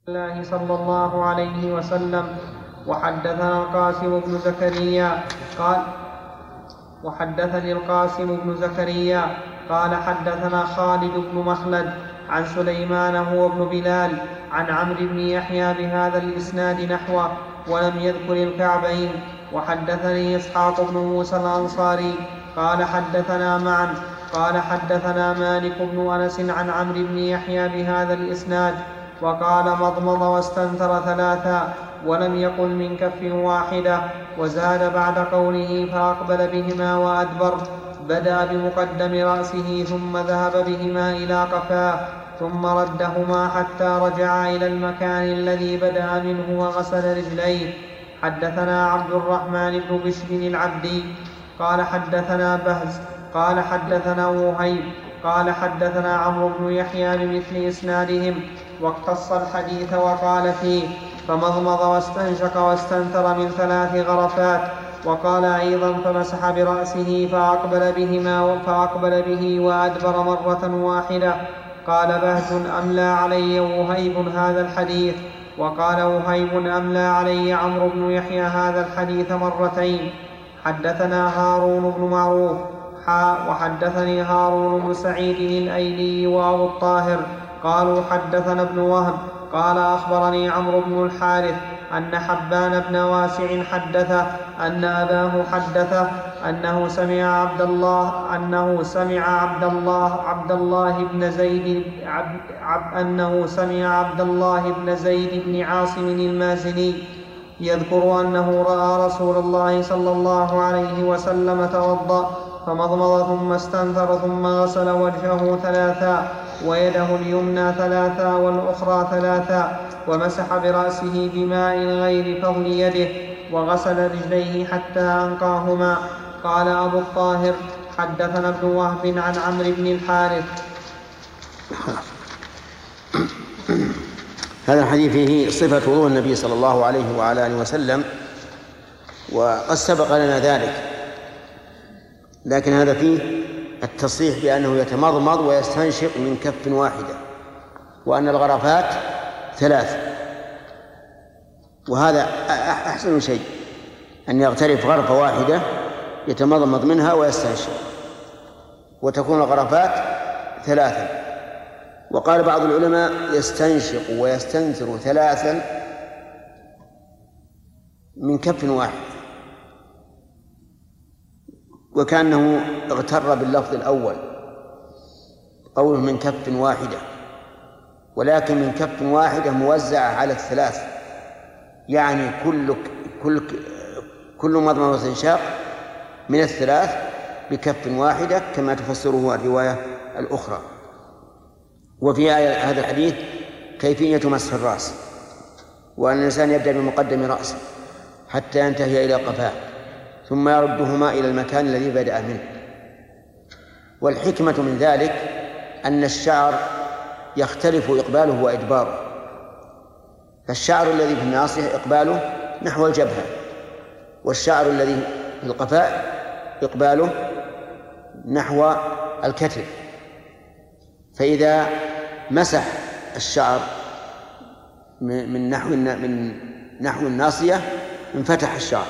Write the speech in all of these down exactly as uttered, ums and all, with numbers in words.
الله صلى الله عليه وسلم. وحدثنا القاسم بن زكريا قال وحدثني القاسم بن زكريا قال حدثنا خالد بن مخلد عن سليمان هو بن بلال عن عمرو بن يحيى بهذا الإسناد نحوه ولم يذكر الكعبين. وحدثني إسحاق بن موسى الأنصاري قال حدثنا معا قال حدثنا مالك بن أنس عن عمرو بن يحيى بهذا الإسناد وقال مضمض واستنثر ثلاثا ولم يقل من كف واحدة. وزاد بعد قوله فأقبل بهما وأدبر بدأ بمقدم رأسه ثم ذهب بهما إلى قفاه ثم ردهما حتى رجع إلى المكان الذي بدأ منه وغسل رجليه. حدثنا عبد الرحمن بن بشر العبدي قال حدثنا بهز قال حدثنا وهيب قال حدثنا عمرو بن يحيى بمثل إسنادهم واقتص الحديث وقال فيه فمضمض واستنشق واستنثر من ثلاث غرفات. وقال أيضا فمسح برأسه فأقبل بهما فأقبل به وأدبر مرة واحدة. قال بهز أملى علي وهيب هذا الحديث. وقال وهيب أملى علي عمرو بن يحيى هذا الحديث مرتين. حدثنا هارون بن معروف حا وحدثني هارون بن سعيد الأيلي وأبو الطاهر قالوا حدثنا ابن وهب قال أخبرني عمرو بن الحارث أن حبان بن واسع حدثه أن أباه حدثه أنه سمع عبد الله أنه سمع عبد الله عبد الله بن زيد عبد عب أنه سمع عبد الله بن زيد بن عاصم المازني يذكر أنه رأى رسول الله صلى الله عليه وسلم توضأ فمضمض ثم استنثر ثم غسل وجهه ثلاثا ويده اليمنى ثلاثا والأخرى ثلاثا ومسح برأسه بماء غير فضل يده وغسل رجليه حتى أنقاهما. قال أبو الطاهر حدثنا ابن وهب عن عمرو بن الحارث. هذا الحديث فيه صفة وضوء النبي صلى الله عليه وعلى آله وسلم وقد سبق لنا ذلك، لكن هذا فيه التصريح بأنه يتمضمض ويستنشق من كف واحدة وأن الغرفات ثلاث، وهذا أحسن شيء أن يغترف غرفة واحدة يتمضمض منها ويستنشق وتكون الغرفات ثلاثا. وقال بعض العلماء يستنشق ويستنثر ثلاثا من كف واحد، وكأنه اغتر باللفظ الأول قوله من كف واحدة، ولكن من كف واحدة موزعة على الثلاث، يعني كل كل كل مضمضة واستنشاق من الثلاث بكف واحدة كما تفسره الرواية الأخرى. وفي هذا الحديث كيفية مسح الرأس، وأن الإنسان يبدأ بمقدم رأسه حتى ينتهي إلى قفاه ثم يردهما إلى المكان الذي بدأ منه. والحكمة من ذلك أن الشعر يختلف إقباله وإدباره، فالشعر الذي في الناصية إقباله نحو الجبهة، والشعر الذي في القفاء إقباله نحو الكتف. فإذا مسح الشعر من نحو من نحو الناصية انفتح الشعر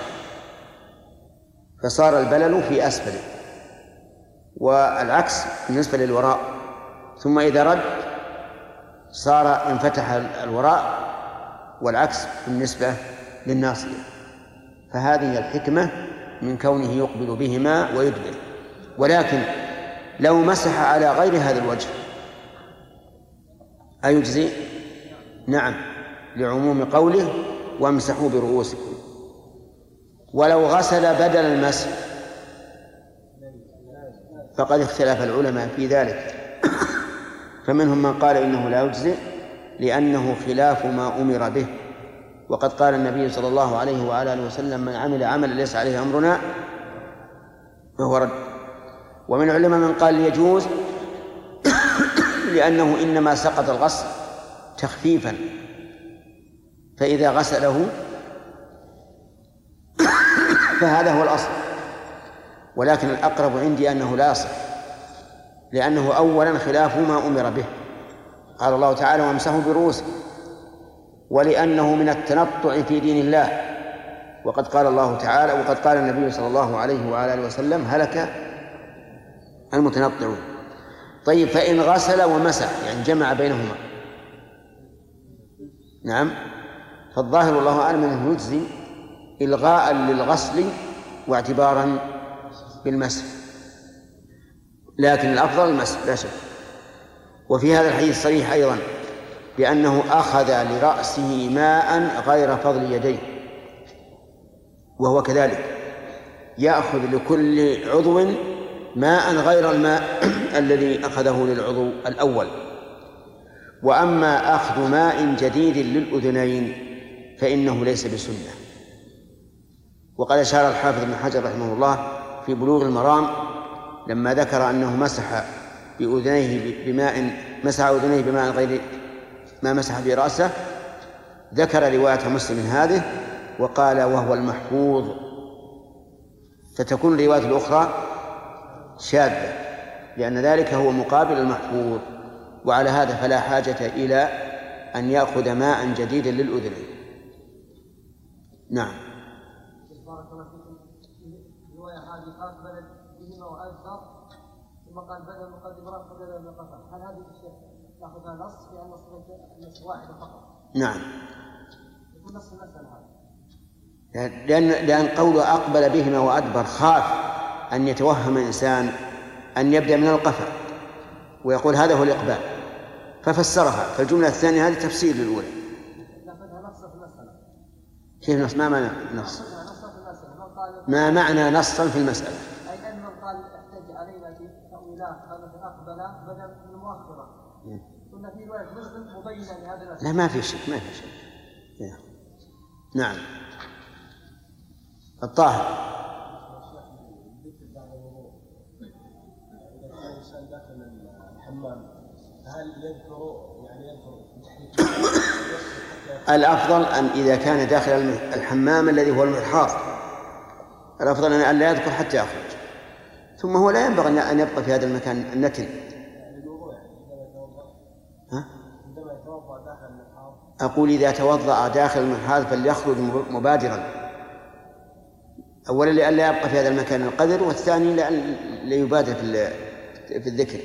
فصار البلل في أسفله، والعكس بالنسبة للوراء، ثم إذا رد صار انفتح الوراء والعكس بالنسبة للناصية. فهذه الحكمة من كونه يقبل بهما ويدبر. ولكن لو مسح على غير هذا الوجه أيجزي؟ نعم، لعموم قوله وامسحوا برؤوسكم. ولو غسل بدل المسح فقد اختلف العلماء في ذلك، فمنهم من قال إنه لا يجزئ لأنه خلاف ما أمر به، وقد قال النبي صلى الله عليه وعلى آله وسلم من عمل عملا ليس عليه أمرنا فهو رد. ومن العلماء من قال يجوز لأنه إنما سقط الغسل تخفيفا، فإذا غسله فهذا هو الأصل. ولكن الأقرب عندي أنه لا يصح، لأنه أولا خلاف ما أمر به. قال الله تعالى وامسحوا برؤوسكم، ولأنه من التنطع في دين الله، وقد قال الله تعالى وقد قال النبي صلى الله عليه وعلى آله وسلم: هلك المتنطعون. طيب، فإن غسل ومسح يعني جمع بينهما، نعم، فالظاهر والله أعلم أنه يجزي إلغاء للغسل واعتبارا بالمسح، لكن الأفضل المسح لا شك. وفي هذا الحديث صريح أيضا بأنه أخذ لرأسه ماء غير فضل يديه، وهو كذلك يأخذ لكل عضو ماء غير الماء الذي أخذه للعضو الأول. وأما أخذ ماء جديد للأذنين فإنه ليس بسنة. وقد أشار الحافظ ابن حجر رحمه الله في بلوغ المرام لما ذكر أنه مسح بأذنيه بماء مسح أذنيه بماء غير ما مسح برأسه، ذكر رواية مسلم هذه وقال: وهو المحفوظ، فتكون الرواية الأخرى شاذة، لأن ذلك هو مقابل المحفوظ. وعلى هذا فلا حاجة إلى أن يأخذ ماء جديدا للأذنين. نعم. بارك الله فيكم. الرواية هذه قال بلد بهما وأكثر، ثم قال بدل مقدمات بدل من قطع. هل هذه الشيء نأخذها نص في أن نص واحدة فقط؟ نعم. يكون نص المسألة هذا. لأن لأن قوله أقبل بهما وأدبر خاف أن يتوهم الإنسان أن يبدأ من القفا ويقول هذا هو الإقبال، ففسرها. فالجملة الثانية هذه تفسير للأولى. نأخذها نص في المسألة. كيف نص؟ ما معنى نص؟ ما معنى نصا في المسألة؟ أي أن من قال احتج علينا في تأويلات قال أقبل بدل من المؤخرة. كنا في رواية مسلم مبينة لهذا المسألة. لا، ما في شيء، ما في شيء. نعم. الطاهر. هل يذكر يعني يذكر الأفضل أن إذا كان داخل الحمام الذي هو المحاط، الأفضل أن لا يذكر حتى يخرج. ثم هو لا ينبغي أن يبقى في هذا المكان النتن. ها؟ أقول إذا توضأ داخل المحاط فليخرج مبادرا، أولا لئلا يبقى في هذا المكان القدر، والثاني ليبادر في الذكر.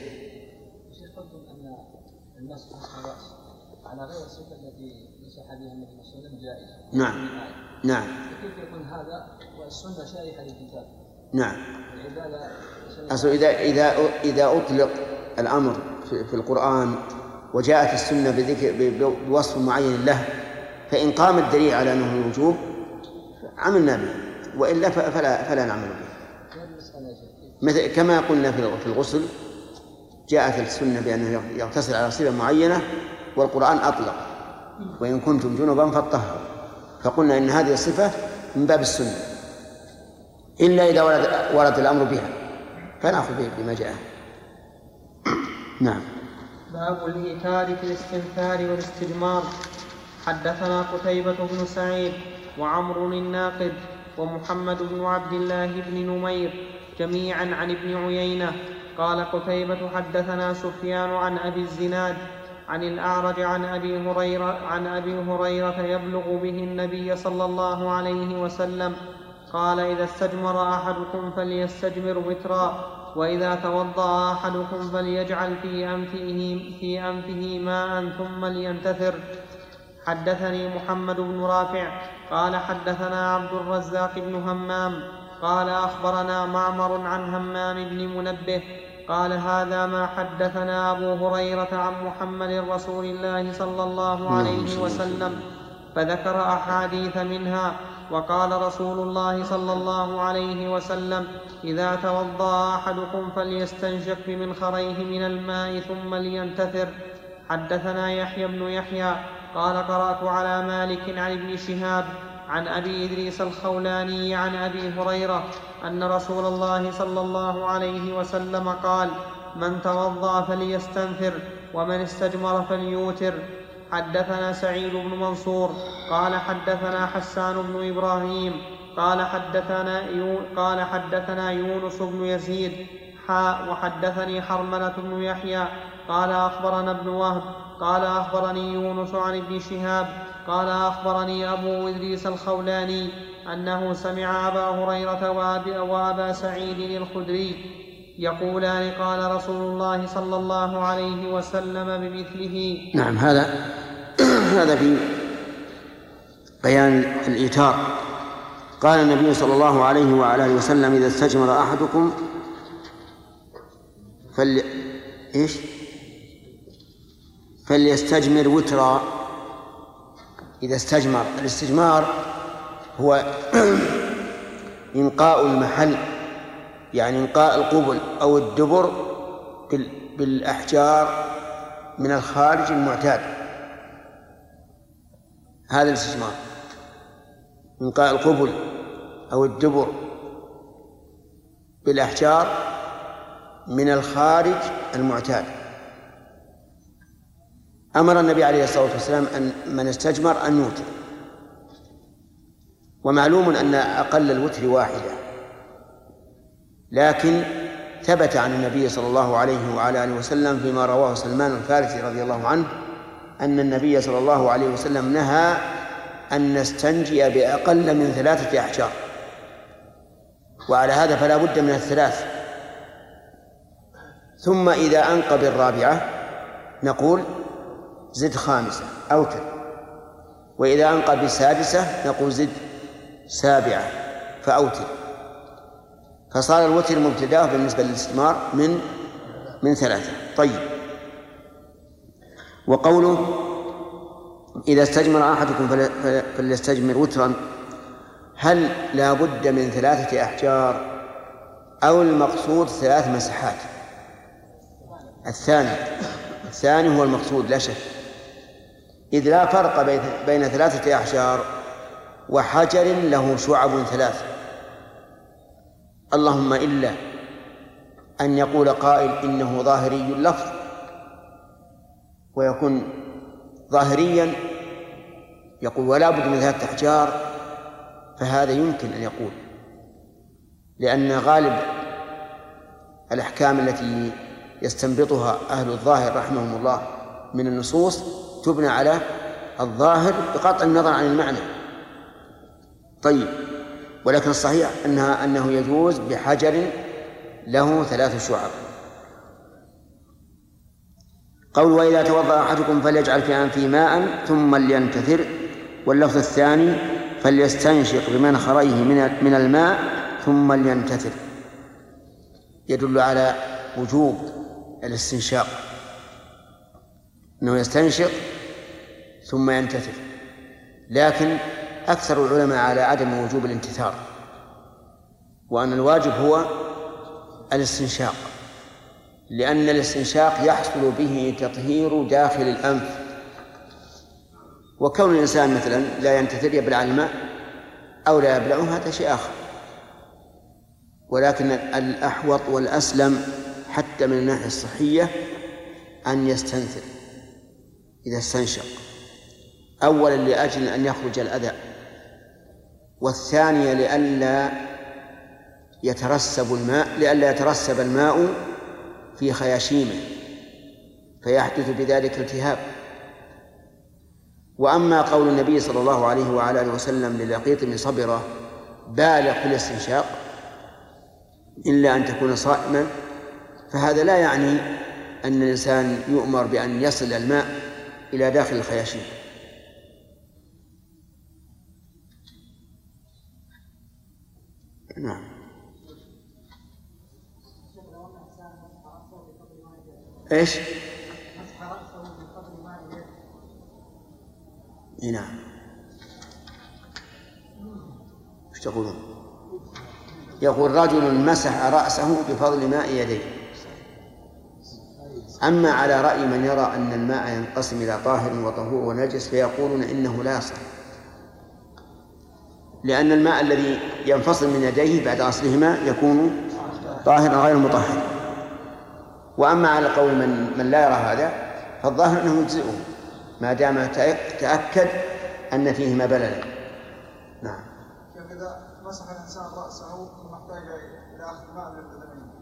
المسح الرأس على غير الصفة التي مسح بها النبي صلى الله عليه وسلم جائزة. نعم. نعم. كيف يكون هذا والسنة شارحة للكتاب؟ نعم. أصل إذا إذا إذا أطلق الأمر في القرآن وجاءت السنة بذكر بوصف معين له، فإن قام الدليل على أنه الوجوب عملنا به، وإلا فلا فلا نعمل به. مثل كما قلنا في الغسل، جاءت السنة بأنه يغتسل على صفة معينة والقرآن أطلق: وإن كنتم جنبا فاطهروا، فقلنا إن هذه الصفة من باب السنة، إلا إذا ورد, ورد الأمر بها فنأخذ بما جاء. نعم. باب الإيتار في الاستنثار والاستجمار. حدثنا قتيبة بن سعيد وعمر الناقد ومحمد بن عبد الله بن نمير جميعا عن ابن عيينة قال قتيبة: حدثنا سفيان عن أبي الزناد عن الأعرج عن أبي هريرة عن أبي هريرة يبلغ به النبي صلى الله عليه وسلم قال: إذا استجمر أحدكم فليستجمر وترا، وإذا توضأ أحدكم فليجعل في أنفه, في أنفه ماء ثم لينتثر. حدثني محمد بن رافع قال حدثنا عبد الرزاق بن همام قال أخبرنا معمر عن همام بن منبه قال: هذا ما حدثنا أبو هريرة عن محمد رسول الله صلى الله عليه وسلم، فذكر أحاديث منها. وقال رسول الله صلى الله عليه وسلم: إذا توضأ أحدكم فليستنشق بمنخريه من الماء ثم لينتثر. حدثنا يحيى بن يحيى قال: قرأت على مالك عن ابن شهاب عن أبي إدريس الخولاني عن أبي هريرة أن رسول الله صلى الله عليه وسلم قال: من توضأ فليستنثر، ومن استجمر فليوتر. حدثنا سعيد بن منصور قال حدثنا حسان بن إبراهيم قال حدثنا, يو قال حدثنا يونس بن يزيد حاء وحدثني حرملة بن يحيى قال أخبرنا ابن وهب قال أخبرني يونس عن ابن شهاب قال أخبرني أبو إدريس الخولاني أنه سمع أبا هريرة وأبا سعيد الخدري يقولان قال رسول الله صلى الله عليه وسلم بمثله. نعم، هذا هذا في بيان الإيتار. قال النبي صلى الله عليه وعلى آله وسلم: إذا استجمر أحدكم فل... إيش؟ فليستجمر وترا. إذا استجمر، الاستجمار هو إنقاء المحل، يعني إنقاء القبل أو الدبر بالأحجار من الخارج المعتاد، هذا الاستجمار، إنقاء القبل أو الدبر بالأحجار من الخارج المعتاد. أمر النبي عليه الصلاة والسلام أن من استجمر أن يوتر، ومعلوم أن أقل الوتر واحدة، لكن ثبت عن النبي صلى الله عليه وعلى آله وسلم فيما رواه سلمان الفارسي رضي الله عنه أن النبي صلى الله عليه وسلم نهى أن نستنجي بأقل من ثلاثة أحجار، وعلى هذا فلا بد من الثلاث. ثم إذا أنقى بالرابعة نقول زد خامسة أوتر، وإذا أنقى بالسادسة نقول زد سابعة فأوتر، فصار الوتر مبتداه بالنسبة للاستجمار من من ثلاثة. طيب، وقوله إذا استجمر أحدكم فليستجمر وترا، هل لا بد من ثلاثة أحجار أو المقصود ثلاث مسحات؟ الثاني الثاني هو المقصود لا شك، إذ لا فرق بين ثلاثة أحجار وحجر له شعب ثلاث، اللهم إلا أن يقول قائل إنه ظاهري اللفظ ويكون ظاهريا يقول ولا بد من ثلاثة أحجار، فهذا يمكن أن يقول، لأن غالب الأحكام التي يستنبطها أهل الظاهر رحمهم الله من النصوص تبنى على الظاهر بقطع النظر عن المعنى. طيب، ولكن الصحيح أنها أنه يجوز بحجر له ثلاث شعب. قول وإذا توضأ أحدكم فليجعل في أنفه ماء ثم لينتثر، واللفظ الثاني فليستنشق بمنخريه من الماء ثم لينتثر، يدل على وجوب الاستنشاق، أنه يستنشق ثم ينتثر، لكن أكثر العلماء على عدم وجوب الانتثار، وأن الواجب هو الاستنشاق، لأن الاستنشاق يحصل به تطهير داخل الأنف، وكون الإنسان مثلا لا ينتثر يبلع الماء أو لا يبلعه هذا شيء آخر، ولكن الأحوط والأسلم حتى من الناحية الصحية أن يستنثر إذا استنشق، أولا لأجل أن يخرج الأذى، والثانية لئلا يترسب الماء لئلا يترسب الماء في خياشيمه فيحدث بذلك التهاب. وأما قول النبي صلى الله عليه وعلى آله وسلم للقيط بن صبرة بالغ في الاستنشاق إلا أن تكون صائما، فهذا لا يعني أن الإنسان يؤمر بأن يصل الماء إلى داخل الخياشيم. نعم. إيش؟ نعم. إيش تقولون؟ يقول رجل مسح رأسه بفضل ماء يديه. أما على رأي من يرى أن الماء ينقسم إلى طاهر وطهور ونجس فيقولون إنه لا يصح، لأن الماء الذي ينفصل من يديه بعد غسلهما يكون طاهرا غير مطهر. وأما على قول من, من لا يرى هذا فالظاهر أنه يجزئه ما دام تأكد أن فيهما بللا. نعم. إذا مسح الإنسان رأسه محتاج إلى أخذ ماء للبدنين،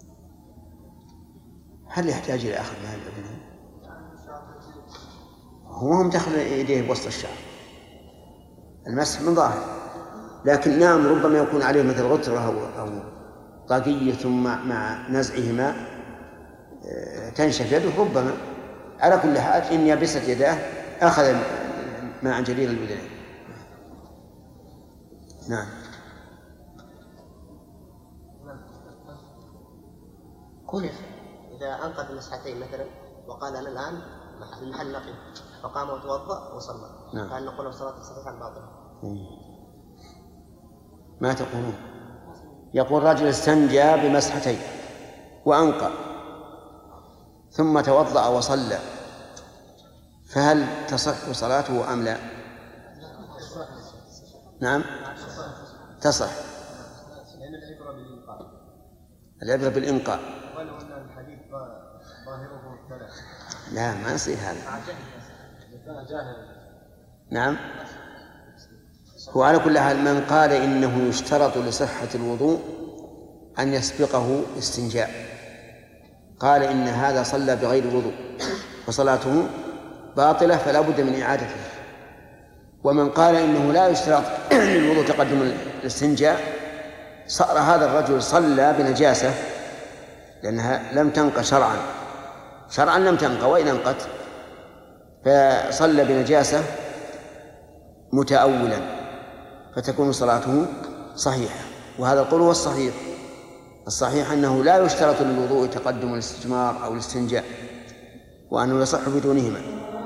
هل يحتاج إلى أخذ ماء للبدنين؟ هو هم دخل يديه بوسط الشعر، المسح من ظاهر، لكن نعم ربما يكون عليه مثل غترة أو طاقية ثم مع نزعهما تنشف يده ربما. على كل حال إن يبست يداه أخذ ماء جليل الأذنين. نعم. كيف إذا أنقذ مسحتين مثلا وقال أنا الآن المحل نقي فقام وتوضأ وصلى، نعم. فهل نقول له صلاة صحيحة باطلة؟ ما تقولون؟ يقول رجل استنجى بمسحتين وأنقى ثم توضأ وصلى، فهل تصح صلاته أم لا؟ نعم تصح. العبرة بالإنقاء. لا ما يصير هذا. نعم. هو على كل حال من قال إنه يشترط لصحة الوضوء أن يسبقه استنجاء، قال إن هذا صلى بغير وضوء فصلاته باطلة فلا بد من إعادته. ومن قال إنه لا يشترط للوضوء تقدم الاستنجاء صار هذا الرجل صلى بنجاسة لأنها لم تنقى شرعا، شرعا لم تنقى وإن انقت، فصلى بنجاسة متأولا فتكون صلاته صحيحة. وهذا القول هو الصحيح. الصحيح أنه لا يشترط للوضوء تقدم الاستجمار أو الاستنجاء، وأنه يصح بدونهما.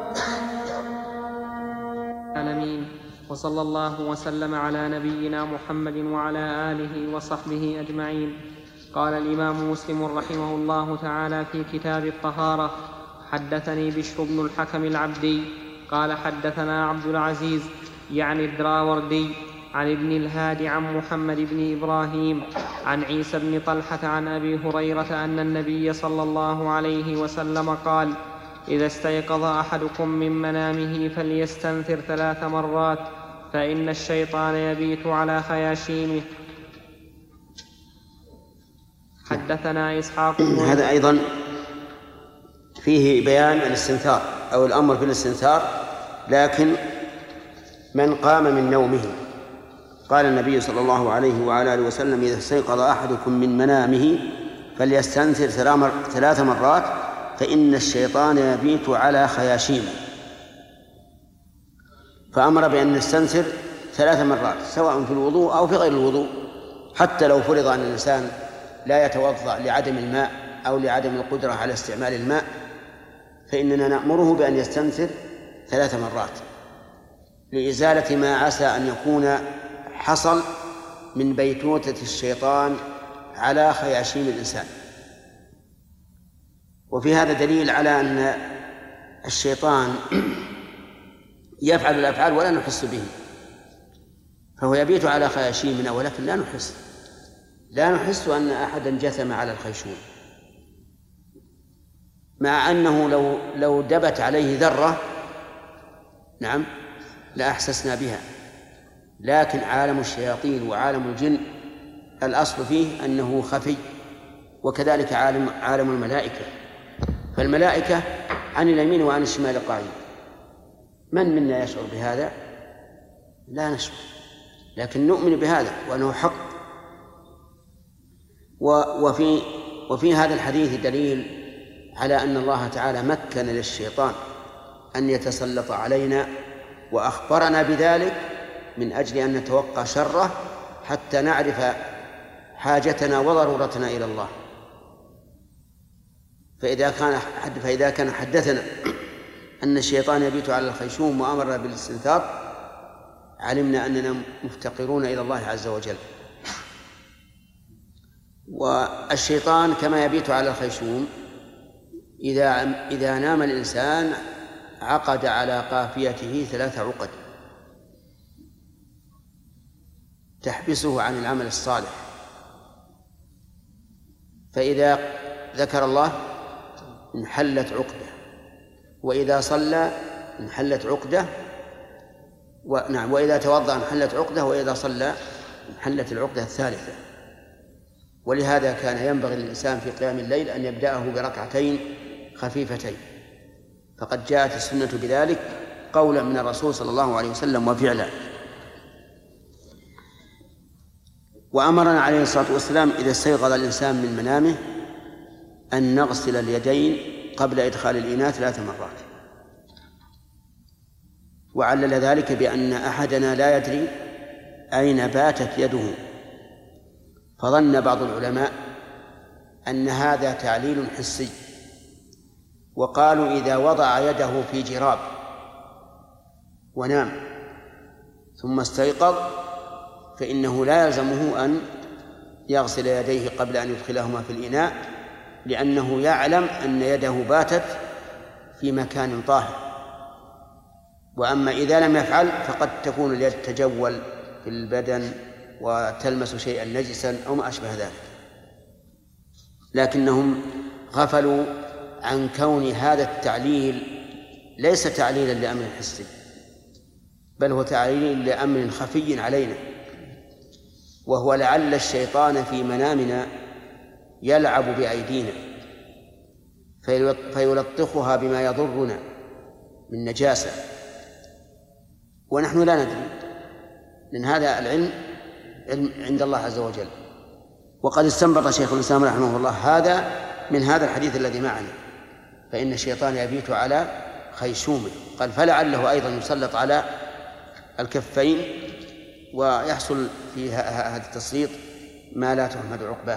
آمين. وصلى الله وسلم على نبينا محمد وعلى آله وصحبه أجمعين. قال الإمام مسلم رحمه الله تعالى في كتاب الطهارة: حدثني بشر بن الحكم العبدي قال حدثنا عبد العزيز يعني الدراوردي عن ابن الهادي عن محمد بن إبراهيم عن عيسى بن طلحة عن أبي هريرة أن النبي صلى الله عليه وسلم قال: إذا استيقظ أحدكم من منامه فليستنثر ثلاث مرات فإن الشيطان يبيت على خياشيمه. حدثنا إسحاق. هذا أيضا فيه بيان الاستنثار أو الأمر بالاستنثار، لكن من قام من نومه قال النبي صلى الله عليه وعلى آله وسلم: إذا استيقظ أحدكم من منامه فليستنثر ثلاث مرات فإن الشيطان يبيت على خياشيمه. فأمر بأن نستنثر ثلاث مرات سواء في الوضوء أو في غير الوضوء، حتى لو فرض أن الإنسان لا يتوضأ لعدم الماء أو لعدم القدرة على استعمال الماء، فإننا نأمره بأن يستنثر ثلاث مرات لإزالة ما عسى أن يكون حصل من بيتوتة الشيطان على خياشيم الإنسان. وفي هذا دليل على أن الشيطان يفعل الأفعال ولا نحس به، فهو يبيت على خياشيمنا ولكن لا نحس لا نحس أن أحدا جثم على الخيشوم، مع أنه لو لو دبت عليه ذرة نعم لا أحسسنا بها. لكن عالم الشياطين وعالم الجن الأصل فيه أنه خفي، وكذلك عالم عالم الملائكة، فالملائكة عن اليمين وعن الشمال قاعدين. من منا يشعر بهذا؟ لا نشعر، لكن نؤمن بهذا وأنه حق. وفي وفي هذا الحديث دليل على أن الله تعالى مكن للشيطان أن يتسلط علينا، وأخبرنا بذلك من أجل أن نتوقع شره حتى نعرف حاجتنا وضرورتنا إلى الله. فإذا كان فإذا كان حدثنا أن الشيطان يبيت على الخيشوم وأمرنا بالاستنثار، علمنا أننا مفتقرون إلى الله عز وجل. والشيطان كما يبيت على الخيشوم إذا إذا نام الإنسان عقد على قافيته ثلاث عقد تحبسه عن العمل الصالح، فإذا ذكر الله انحلت عقدة، وإذا صلى انحلت عقدة، ونعم وإذا توضأ انحلت عقدة، وإذا صلى انحلت العقدة الثالثة. ولهذا كان ينبغي للإنسان في قيام الليل أن يبدأه بركعتين خفيفتين، فقد جاءت السنة بذلك قولا من الرسول صلى الله عليه وسلم وفعلا. وأمرنا عليه الصلاة والسلام إذا استيقظ الإنسان من منامه أن نغسل اليدين قبل إدخال الإناء ثلاث مرات، وعلل ذلك بأن أحدنا لا يدري أين باتت يده، فظن بعض العلماء أن هذا تعليل حسي، وقالوا إذا وضع يده في جراب ونام ثم استيقظ فإنه لا يلزمه أن يغسل يديه قبل أن يدخلهما في الإناء، لأنه يعلم أن يده باتت في مكان طاهر. وأما إذا لم يفعل فقد تكون اليد تجول في البدن وتلمس شيئا نجسا أو ما أشبه ذلك، لكنهم غفلوا عن كون هذا التعليل ليس تعليلا لأمر حسي، بل هو تعليل لأمر خفي علينا، وهو لعل الشيطان في منامنا يلعب بأيدينا فيلطخها بما يضرنا من نجاسة ونحن لا ندري، لأن هذا العلم علم عند الله عز وجل. وقد استنبط شيخ الإسلام رحمه الله هذا من هذا الحديث الذي معنا، فإن الشيطان يبيت على خيشومه، قال فلعله أيضا يسلط على الكفين ويحصل في هذا التسليط ما لا تحمد عقباه.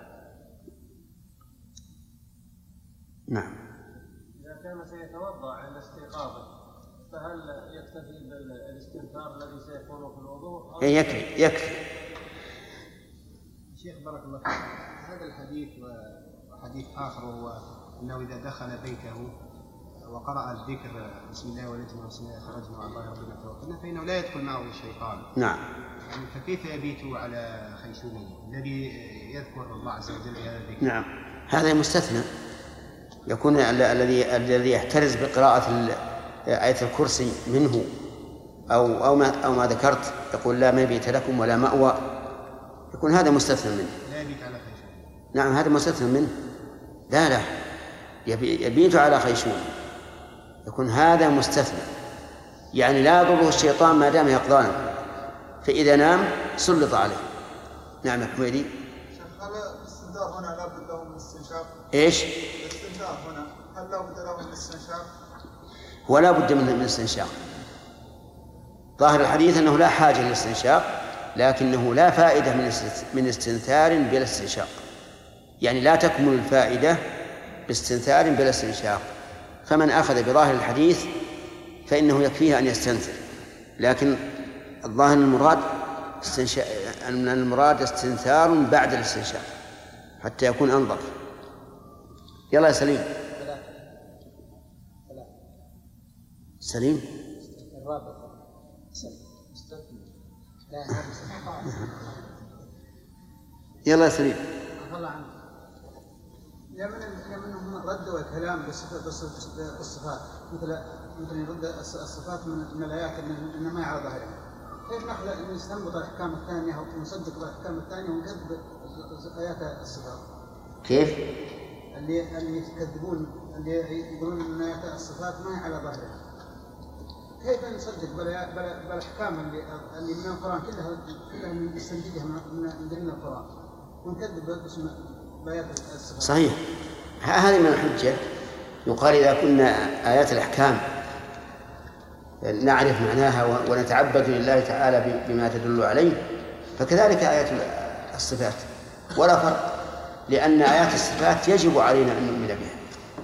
نعم. إذا كان سيتوضأ عند استيقاظه فهل يكتفي بالاستنثار الذي سيكون في الوضوء؟ يكفي يكفي. شيخ بارك الله فيك، هذا الحديث وحديث آخر هو أنه إذا دخل بيته وقرأ الذكر بسم الله ولجنا وبسم الله خرجنا وعلى الله ربنا توكلنا فإنه لا يدخل معه الشيطان. نعم. يعني فكيف يبيت على خيشومه الذي يذكر الله عز وجل بهذا الذكر؟ نعم، هذا مستثنى، يكون الذي الذي يحترز بقراءة آية الكرسي منه أو أو ما أو ما ذكرت، يقول لا مبيت لكم ولا مأوى، يكون هذا مستثنى منه. لا يبيت على خيشومه. نعم هذا مستثنى منه. لا لا يبيت على خيشومه، يكون هذا مستثنى، يعني لا يضره الشيطان ما دام يقظانا، فإذا نام سلط عليه. نعم يا حميدي. هل الاستنثار هنا لا بد له من الاستنشاق؟ ايش؟ الاستنثار هنا هل لا بد له من الاستنشاق؟ ولا بد من الاستنشاق. ظاهر الحديث أنه لا حاجة للاستنشاق، لكنه لا فائدة من استنثار بلا استنشاق، يعني لا تكمل الفائدة باستنثار بلا استنشاق. فمن أخذ بظاهر الحديث فإنه يكفيه أن يستنثر، لكن الظاهر المراد استنشاق، أن المراد استنثار بعد الاستنشاق حتى يكون أنظف. يلا يا سليم. سليم. يلا يا سليم. يمن يمن رد وكلام بالصفات بالصفات مثل مثل يرد الصفات من الآيات إنما هي على ظاهرها. كيف نحن نستنبط الأحكام الثانية ونصدق الأحكام الثانية ونكذب آيات الصفات؟ كيف؟ اللي اللي يكذبون اللي يقولون إن آيات الصفات ما هي على ظاهرها. كيف نصدق بالأحكام اللي اللي من القرآن كلها كلها نستنتجها من دليل القرآن ونكذب باسم بآيات الصفات؟ صحيح، هذه من الحجة. يقال إذا كنا آيات الأحكام نعرف معناها ونتعبد لله تعالى بما تدل عليه، فكذلك آيات الصفات ولا فرق، لأن آيات الصفات يجب علينا أن نؤمن بها.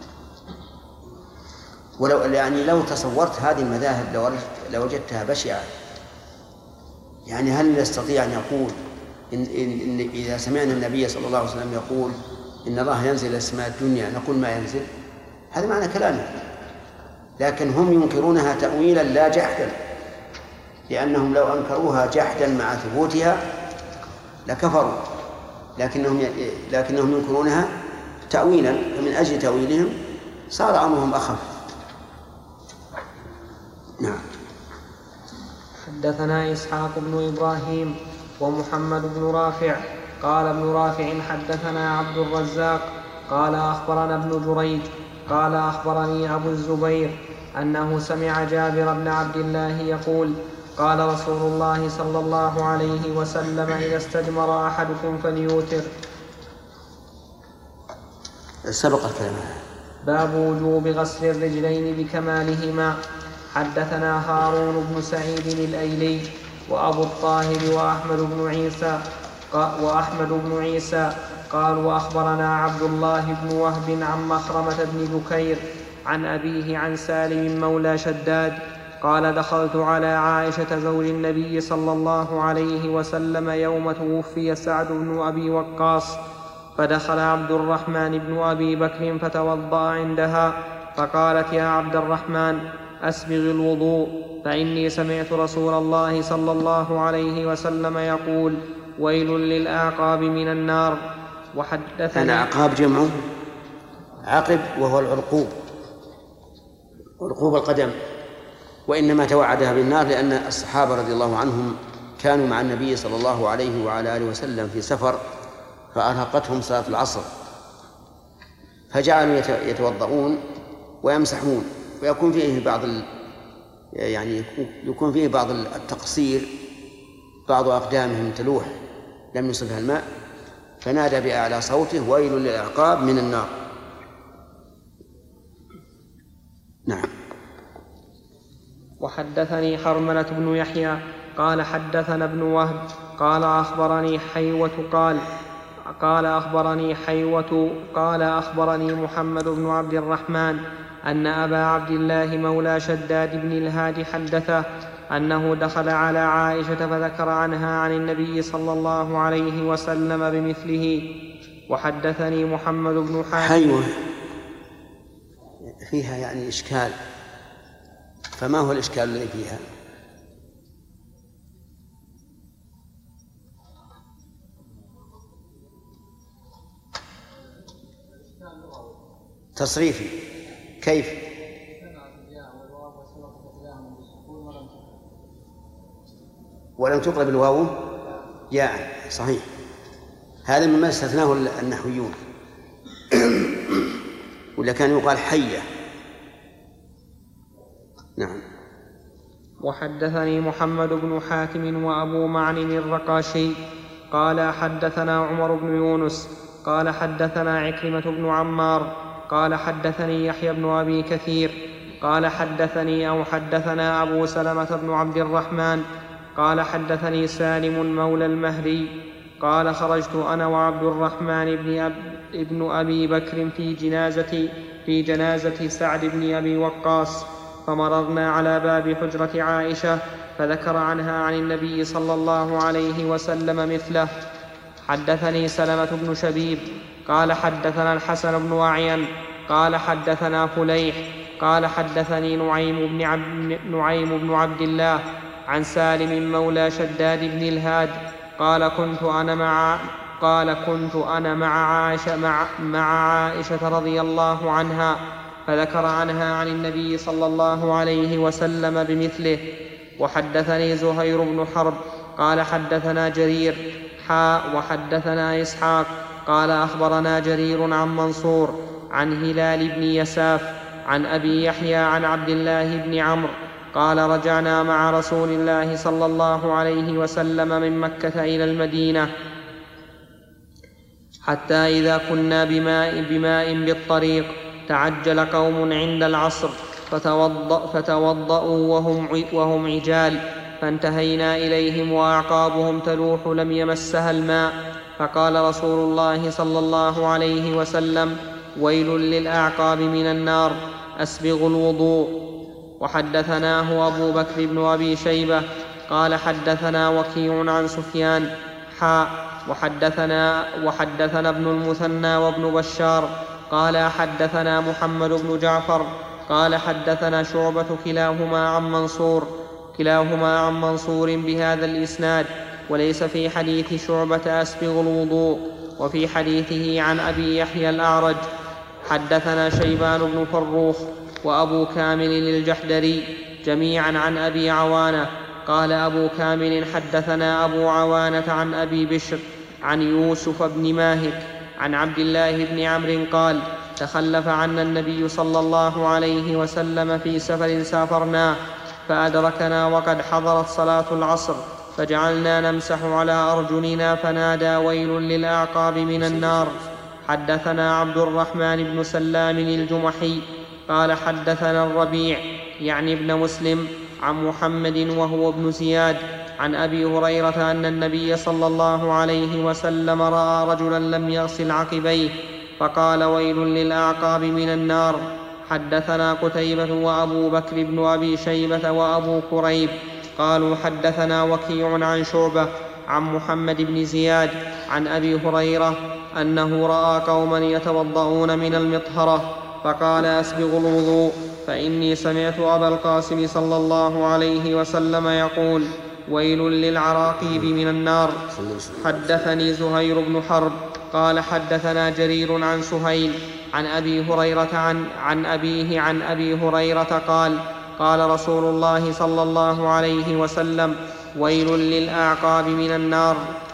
ولو يعني لو تصورت هذه المذاهب لوجدتها بشعة. يعني هل يستطيع أن يقول إن, إن, إن إذا سمعنا النبي صلى الله عليه وسلم يقول إن الله ينزل إلى السماء الدنيا نقول ما ينزل؟ هذا معنى كلامه. لكن هم ينكرونها تأويلا لا جحدا، لأنهم لو أنكروها جحدا مع ثبوتها لكفروا، لكنهم لكنهم ينكرونها تأويلا، فمن أجل تأويلهم صار أمرهم أخف. نعم. حدثنا إسحاق بن إبراهيم ومحمد بن رافع قال ابن رافع حدثنا عبد الرزاق قال أخبرنا ابن جريج قال أخبرني أبو الزبير أنه سمع جابر بن عبد الله يقول قال رسول الله صلى الله عليه وسلم إذا استجمر أحدكم فليوتر. سبق الكلام. باب وجوب غسل الرجلين بكمالهما. حدثنا هارون بن سعيد الأيلي وأبو الطاهر وأحمد بن عيسى وأحمد بن عيسى قال وأخبرنا عبد الله بن وهب عن مخرمة بن بكير عن أبيه عن سالم مولى شداد قال دخلت على عائشة زوج النبي صلى الله عليه وسلم يوم توفي سعد بن أبي وقاص فدخل عبد الرحمن بن أبي بكر فتوضأ عندها فقالت يا عبد الرحمن أسبغ الوضوء فإني سمعت رسول الله صلى الله عليه وسلم يقول ويل للأعقاب من النار. وحدثني الأعقاب جمع عقب وهو العرقوب، عرقوب القدم، وإنما توعدها بالنار لأن الصحابة رضي الله عنهم كانوا مع النبي صلى الله عليه وعلى آله وسلم في سفر فأرهقتهم صلاة العصر فجعلوا يتوضؤون ويمسحون ويكون فيه بعض ال... يعني يكون فيه بعض التقصير، بعض أقدامهم تلوح لم يصبها الماء فنادى بأعلى صوته ويل للأعقاب من النار. نعم. وحدثني حرملة بن يحيى قال حدثنا ابن وهب قال أخبرني حيوة قال قال أخبرني حيوة قال أخبرني محمد بن عبد الرحمن أن أبا عبد الله مولى شداد بن الهاد حدثه أنه دخل على عائشة فذكر عنها عن النبي صلى الله عليه وسلم بمثله. وحدثني محمد بن حاتم. حيوة فيها يعني إشكال، فما هو الإشكال الذي فيها؟ تصريفي كيف؟ ولم تقلب الواو ياء، صحيح، هذا مما استثناه النحويون ولا كان يقال حية. نعم. وحدثني محمد بن حاتم وأبو معن الرقاشي قال حدثنا عمر بن يونس قال حدثنا عكرمة بن عمار قال حدثني يحيى بن أبي كثير قال حدثني أو حدثنا أبو سلمة بن عبد الرحمن قال حدثني سالم مولى المهري قال خرجت أنا وعبد الرحمن بن, أب ابن أبي بكر في جنازة, في جنازة سعد بن أبي وقاص فمررنا على باب حجرة عائشة فذكر عنها عن النبي صلى الله عليه وسلم مثله. حدثني سلمة بن شبيب قال حدثنا الحسن بن أعين قال حدثنا فليح قال حدثني نعيم بن عبد, نعيم بن عبد الله عن سالم مولى شداد بن الهاد قال كنت أنا مع قال كنت أنا مع عائشة, مع, مع عائشة رضي الله عنها فذكر عنها عن النبي صلى الله عليه وسلم بمثله. وحدثني زهير بن حرب قال حدثنا جرير حاء وحدثنا إسحاق قال أخبرنا جرير عن منصور عن هلال بن يساف عن أبي يحيى عن عبد الله بن عمرو قال رجعنا مع رسول الله صلى الله عليه وسلم من مكة إلى المدينة حتى إذا كنا بماء, بماء بالطريق تعجل قوم عند العصر فتوضأ فتوضأوا وهم, وهم عجال فانتهينا إليهم وأعقابهم تلوح لم يمسها الماء فقال رسول الله صلى الله عليه وسلم ويل للأعقاب من النار أسبغوا الوضوء. وحدثناه أبو بكر بن أبي شيبة قال حدثنا وكيع عن سفيان حاء وحدثنا, وحدثنا ابن المثنى وابن بشار قال حدثنا محمد بن جعفر قال حدثنا شعبة كلاهما عن منصور كلاهما عن منصور بهذا الإسناد وليس في حديث شعبة أسبغ الوضوء وفي حديثه عن أبي يحيى الأعرج حدثنا شيبان بن فروخ وأبو كامل الجحدري جميعا عن أبي عوانة قال أبو كامل حدثنا أبو عوانة عن أبي بشر عن يوسف بن ماهك عن عبد الله بن عمرو قال تخلف عنا النبي صلى الله عليه وسلم في سفر سافرناه فأدركنا وقد حضرت صلاة العصر فجعلنا نمسح على أرجلنا فنادى ويل للأعقاب من النار. حدثنا عبد الرحمن بن سلام الجمحي قال حدثنا الربيع يعني ابن مسلم عن محمد وهو ابن زياد عن أبي هريرة أن النبي صلى الله عليه وسلم رأى رجلا لم يغسل عقبيه فقال ويل للأعقاب من النار. حدثنا قتيبة وأبو بكر بن أبي شيبة وأبو كريب قالوا حدثنا وكيع عن شعبة عن محمد بن زياد عن أبي هريرة أنه رأى قوما يتوضؤون من المطهرة فقال أسبغوا الوضوء فإني سمعت أبا القاسم صلى الله عليه وسلم يقول ويل للعراقيب من النار. حدثني زهير بن حرب قال حدثنا جرير عن سهيل عن أبي هريرة عن, عن أبيه عن أبي هريرة قال قال رسول الله صلى الله عليه وسلم ويل للأعقاب من النار.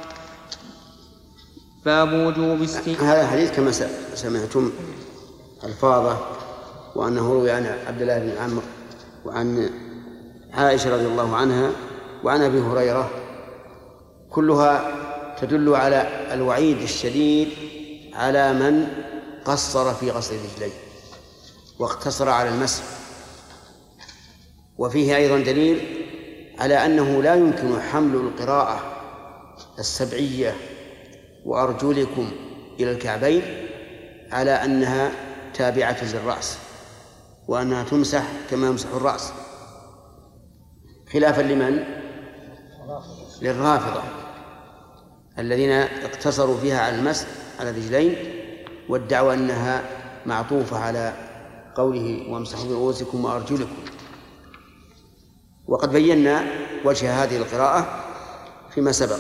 باب وجوب استئ... هذا الحديث كما سمعتم الفاظه وأنه روي عن عبد الله بن عمرو وعن عائشة رضي الله عنها وعن أبي هريرة كلها تدل على الوعيد الشديد على من قصر في غسل الرجلين واقتصر على المسح. وفيه أيضا دليل على أنه لا يمكن حمل القراءة السبعية وأرجلكم إلى الكعبين على أنها تابعة للرأس وأنها تمسح كما يمسح الرأس، خلافا لمن؟ للرافضة الذين اقتصروا فيها على المسح على الرجلين وادعوا أنها معطوفة على قوله وامسحوا برؤوسكم وأرجلكم. وقد بينا وجه هذه القراءة فيما سبق.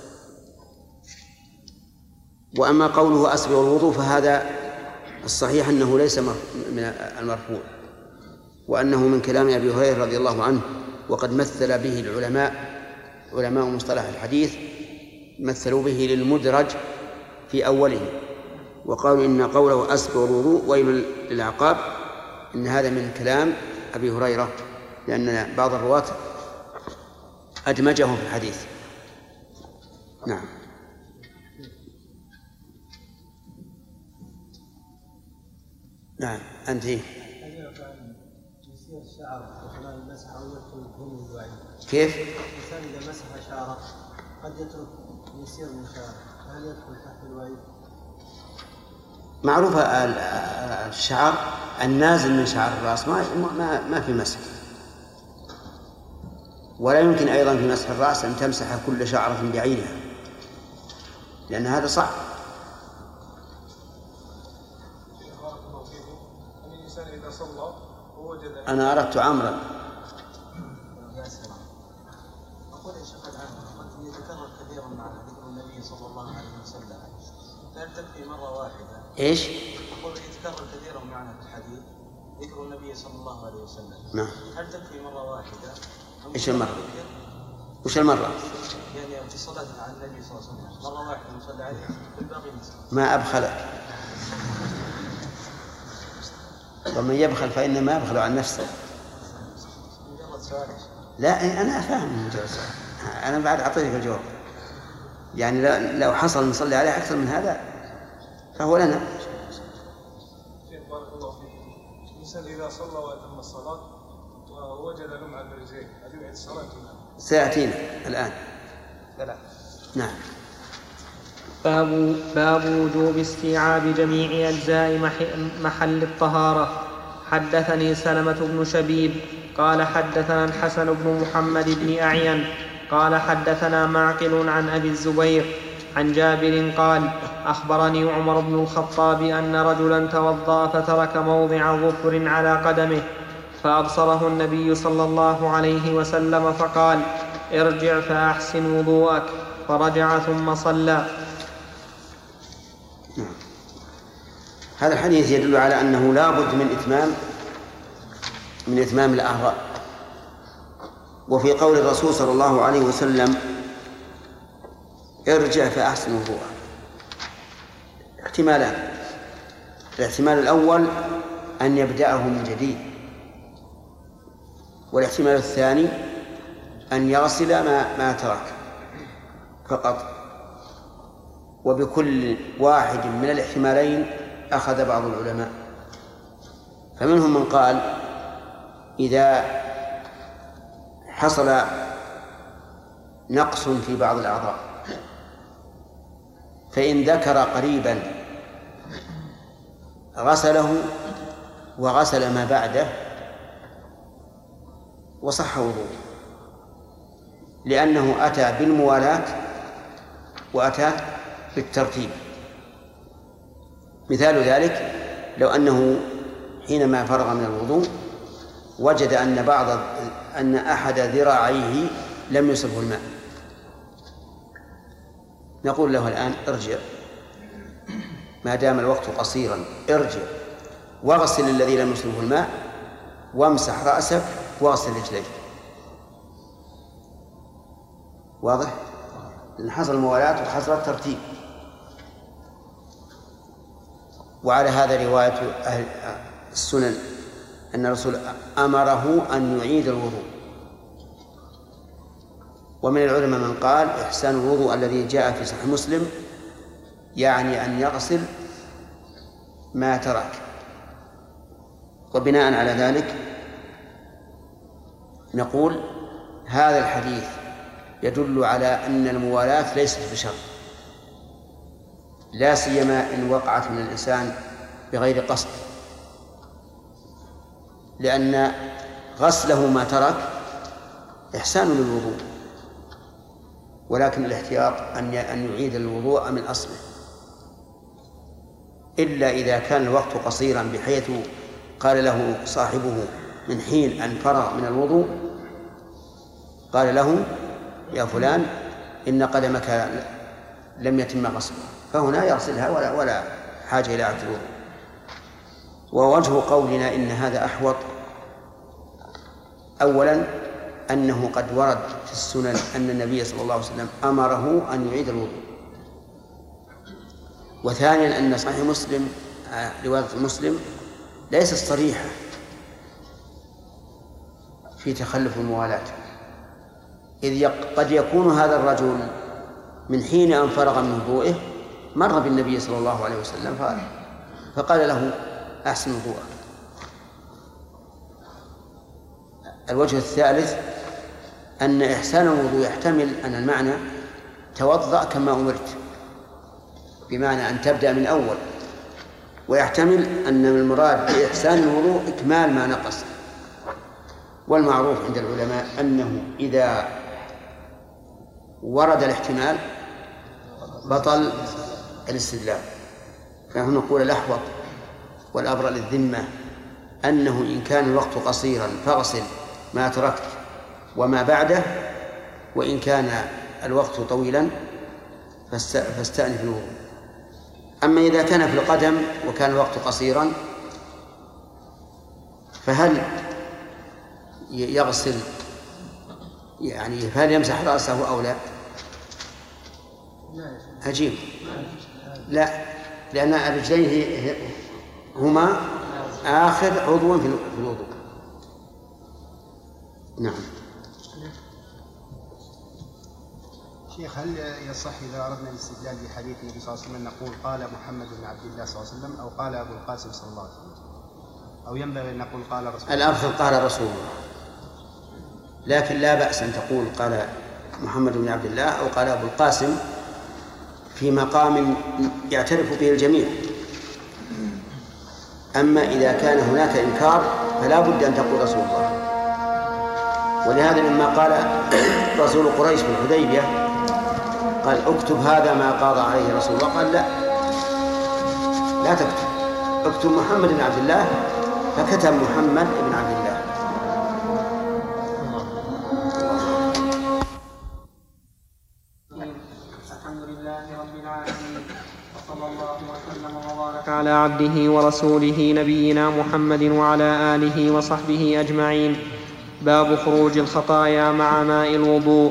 وأما قوله أسبغ الوضوء فهذا الصحيح أنه ليس من المرفوع وأنه من كلام أبي هريرة رضي الله عنه، وقد مثل به العلماء علماء مصطلح الحديث مثلوا به للمدرج في أوله وقالوا إن قوله أسبغ الوضوء ويل للأعقاب إن هذا من كلام أبي هريرة لأن بعض الرواة أدمجه في الحديث. نعم. نعم أنت يصير الشعر خلال المسح أو يدخل الهم الوعي. كيف؟ الإنسان إذا مسح شعره قد يترك يسير من شعره، هل يدخل تحت الوعي؟ معروف الشعر النازل من شعر الرأس ما ما ما في مسح، ولا يمكن أيضا في مسح الرأس أن تمسح كل شعرة بعينها لأن هذا صعب. أنا أردت عمرا. أقول يا شيخ الآن قد يتكرر كثيرا مع ذكر النبي صلى الله عليه وسلم، فهل تكفي مرة واحدة؟ إيش؟ أقول يتكرر كثيرا معنا في الحديث ذكر النبي صلى الله عليه وسلم. نعم. هل تكفي مرة واحدة؟ إيش المرة؟ وش المرة؟ يعني في صلاة على النبي صلى الله عليه وسلم مرة واحدة نصلي عليه والباقي نسأل. ما أبخلك، ومن يبخل فإنما يبخل عن نفسه. مجرد سؤال. لا أنا أفهم مجرد سؤال، أنا بعد أعطيك الجواب. يعني لو حصل نصلي عليه أكثر من هذا فهو لنا. بارك الله فيك. الإنسان إذا صلى وأتم الصلاة ووجد لمعة برجلين هل يعيد الصلاة؟ سيأتينا الآن. لا. نعم. باب, باب وجوب استيعاب جميع أجزاء محل الطهارة. حدثني سلمة بن شبيب قال حدثنا الحسن بن محمد بن أعين قال حدثنا معقل عن أبي الزبير عن جابر قال أخبرني عمر بن الخطاب أن رجلا توضأ فترك موضع ظفر على قدمه فأبصره النبي صلى الله عليه وسلم فقال ارجع فأحسن وضوءك، فرجع ثم صلى. نعم. هذا الحديث يدل على أنه لا بد من إتمام من إتمام الأعضاء. وفي قول الرسول صلى الله عليه وسلم ارجع فأحسن وضوءك احتمالان: الاحتمال الأول أن يبدأه من جديد، والاحتمال الثاني أن يغسل ما, ما ترك فقط. وبكل واحد من الاحتمالين أخذ بعض العلماء، فمنهم من قال إذا حصل نقص في بعض الأعضاء فإن ذكر قريبا غسله وغسل ما بعده وصح وضوءه، لأنه أتى بالموالاة وأتى بالترتيب. مثال ذلك لو أنه حينما فرغ من الوضوء وجد أن بعض أن أحد ذراعيه لم يصبه الماء، نقول له الآن ارجع ما دام الوقت قصيرا، ارجع واغسل الذي لم يصبه الماء وامسح رأسك واغسل رجليك. واضح؟ لأن حصل الموالاة وحصل الترتيب. وعلى هذا رواية أهل السنن أن الرسول أمره أن يعيد الوضوء. ومن العلماء من قال إحسان الوضوء الذي جاء في صحيح مسلم يعني أن يغسل ما ترك. وبناء على ذلك نقول هذا الحديث يدل على أن الموالاة ليست بشرط، لا سيما إن وقعت من الإنسان بغير قصد، لأن غسله ما ترك إحسان للوضوء، ولكن الاحتياط أن أن يعيد الوضوء من أصله، إلا إذا كان الوقت قصيرا بحيث قال له صاحبه من حين أن فرغ من الوضوء قال له يا فلان إن قدمك لم يتم غسلها، فهنا يغسلها ولا ولا حاجة إلى إعادة الوضوء. ووجه قولنا إن هذا أحوط أولا أنه قد ورد في السنن أن النبي صلى الله عليه وسلم أمره أن يعيد الوضوء، وثانيا أن صحيح مسلم رواية مسلم ليست صريحة في تخلف الموالاة، إذ قد يكون هذا الرجل من حين أن فرغ من وضوئه مر بالنبي صلى الله عليه وسلم فقال له أحسن وضوءك. الوجه الثالث أن إحسان الوضوء يحتمل أن المعنى توضأ كما أمرت، بمعنى أن تبدأ من أول، ويحتمل أن المراد بإحسان الوضوء إكمال ما نقص. والمعروف عند العلماء أنه إذا ورد الاحتمال بطل الاستدلال، فنحن نقول الأحوط والأبرأ للذمة أنه إن كان الوقت قصيرا فاغسل ما تركت وما بعده، وإن كان الوقت طويلا فاستأنف الوضوء. أما إذا كان في القدم وكان الوقت قصيرا فهل يغسل يعني هل يمسح رأسه أو لا؟ عجيب، لا، لأن رجليه هما آخر عضو في الوضوء. نعم. شيخ، هل يصح إذا أردنا الاستدلال بحديث النبي صلى الله عليه وسلم نقول قال محمد بن عبد الله صلى الله عليه وسلم أو قال أبو القاسم صلى الله عليه وسلم، أو ينبغي أن نقول قال رسول الله؟ الأفضل قال رسول الله، لكن لا بأس أن تقول قال محمد بن عبد الله أو قال أبو القاسم في مقام يعترف به الجميع. أما إذا كان هناك إنكار فلا بد أن تقول رسول الله. ولهذا لما قال رسول قريش في الحديبية قال اكتب هذا ما قاضى عليه رسول الله، قال لا لا تكتب، اكتب محمد بن عبد الله، فكتب محمد بن عبد الله. الحمد لله رب العالمين، وصلى الله وسلم وبارك على عبده ورسوله نبينا محمد وعلى آله وصحبه أجمعين. باب خروج الخطايا مع ماء الوضوء.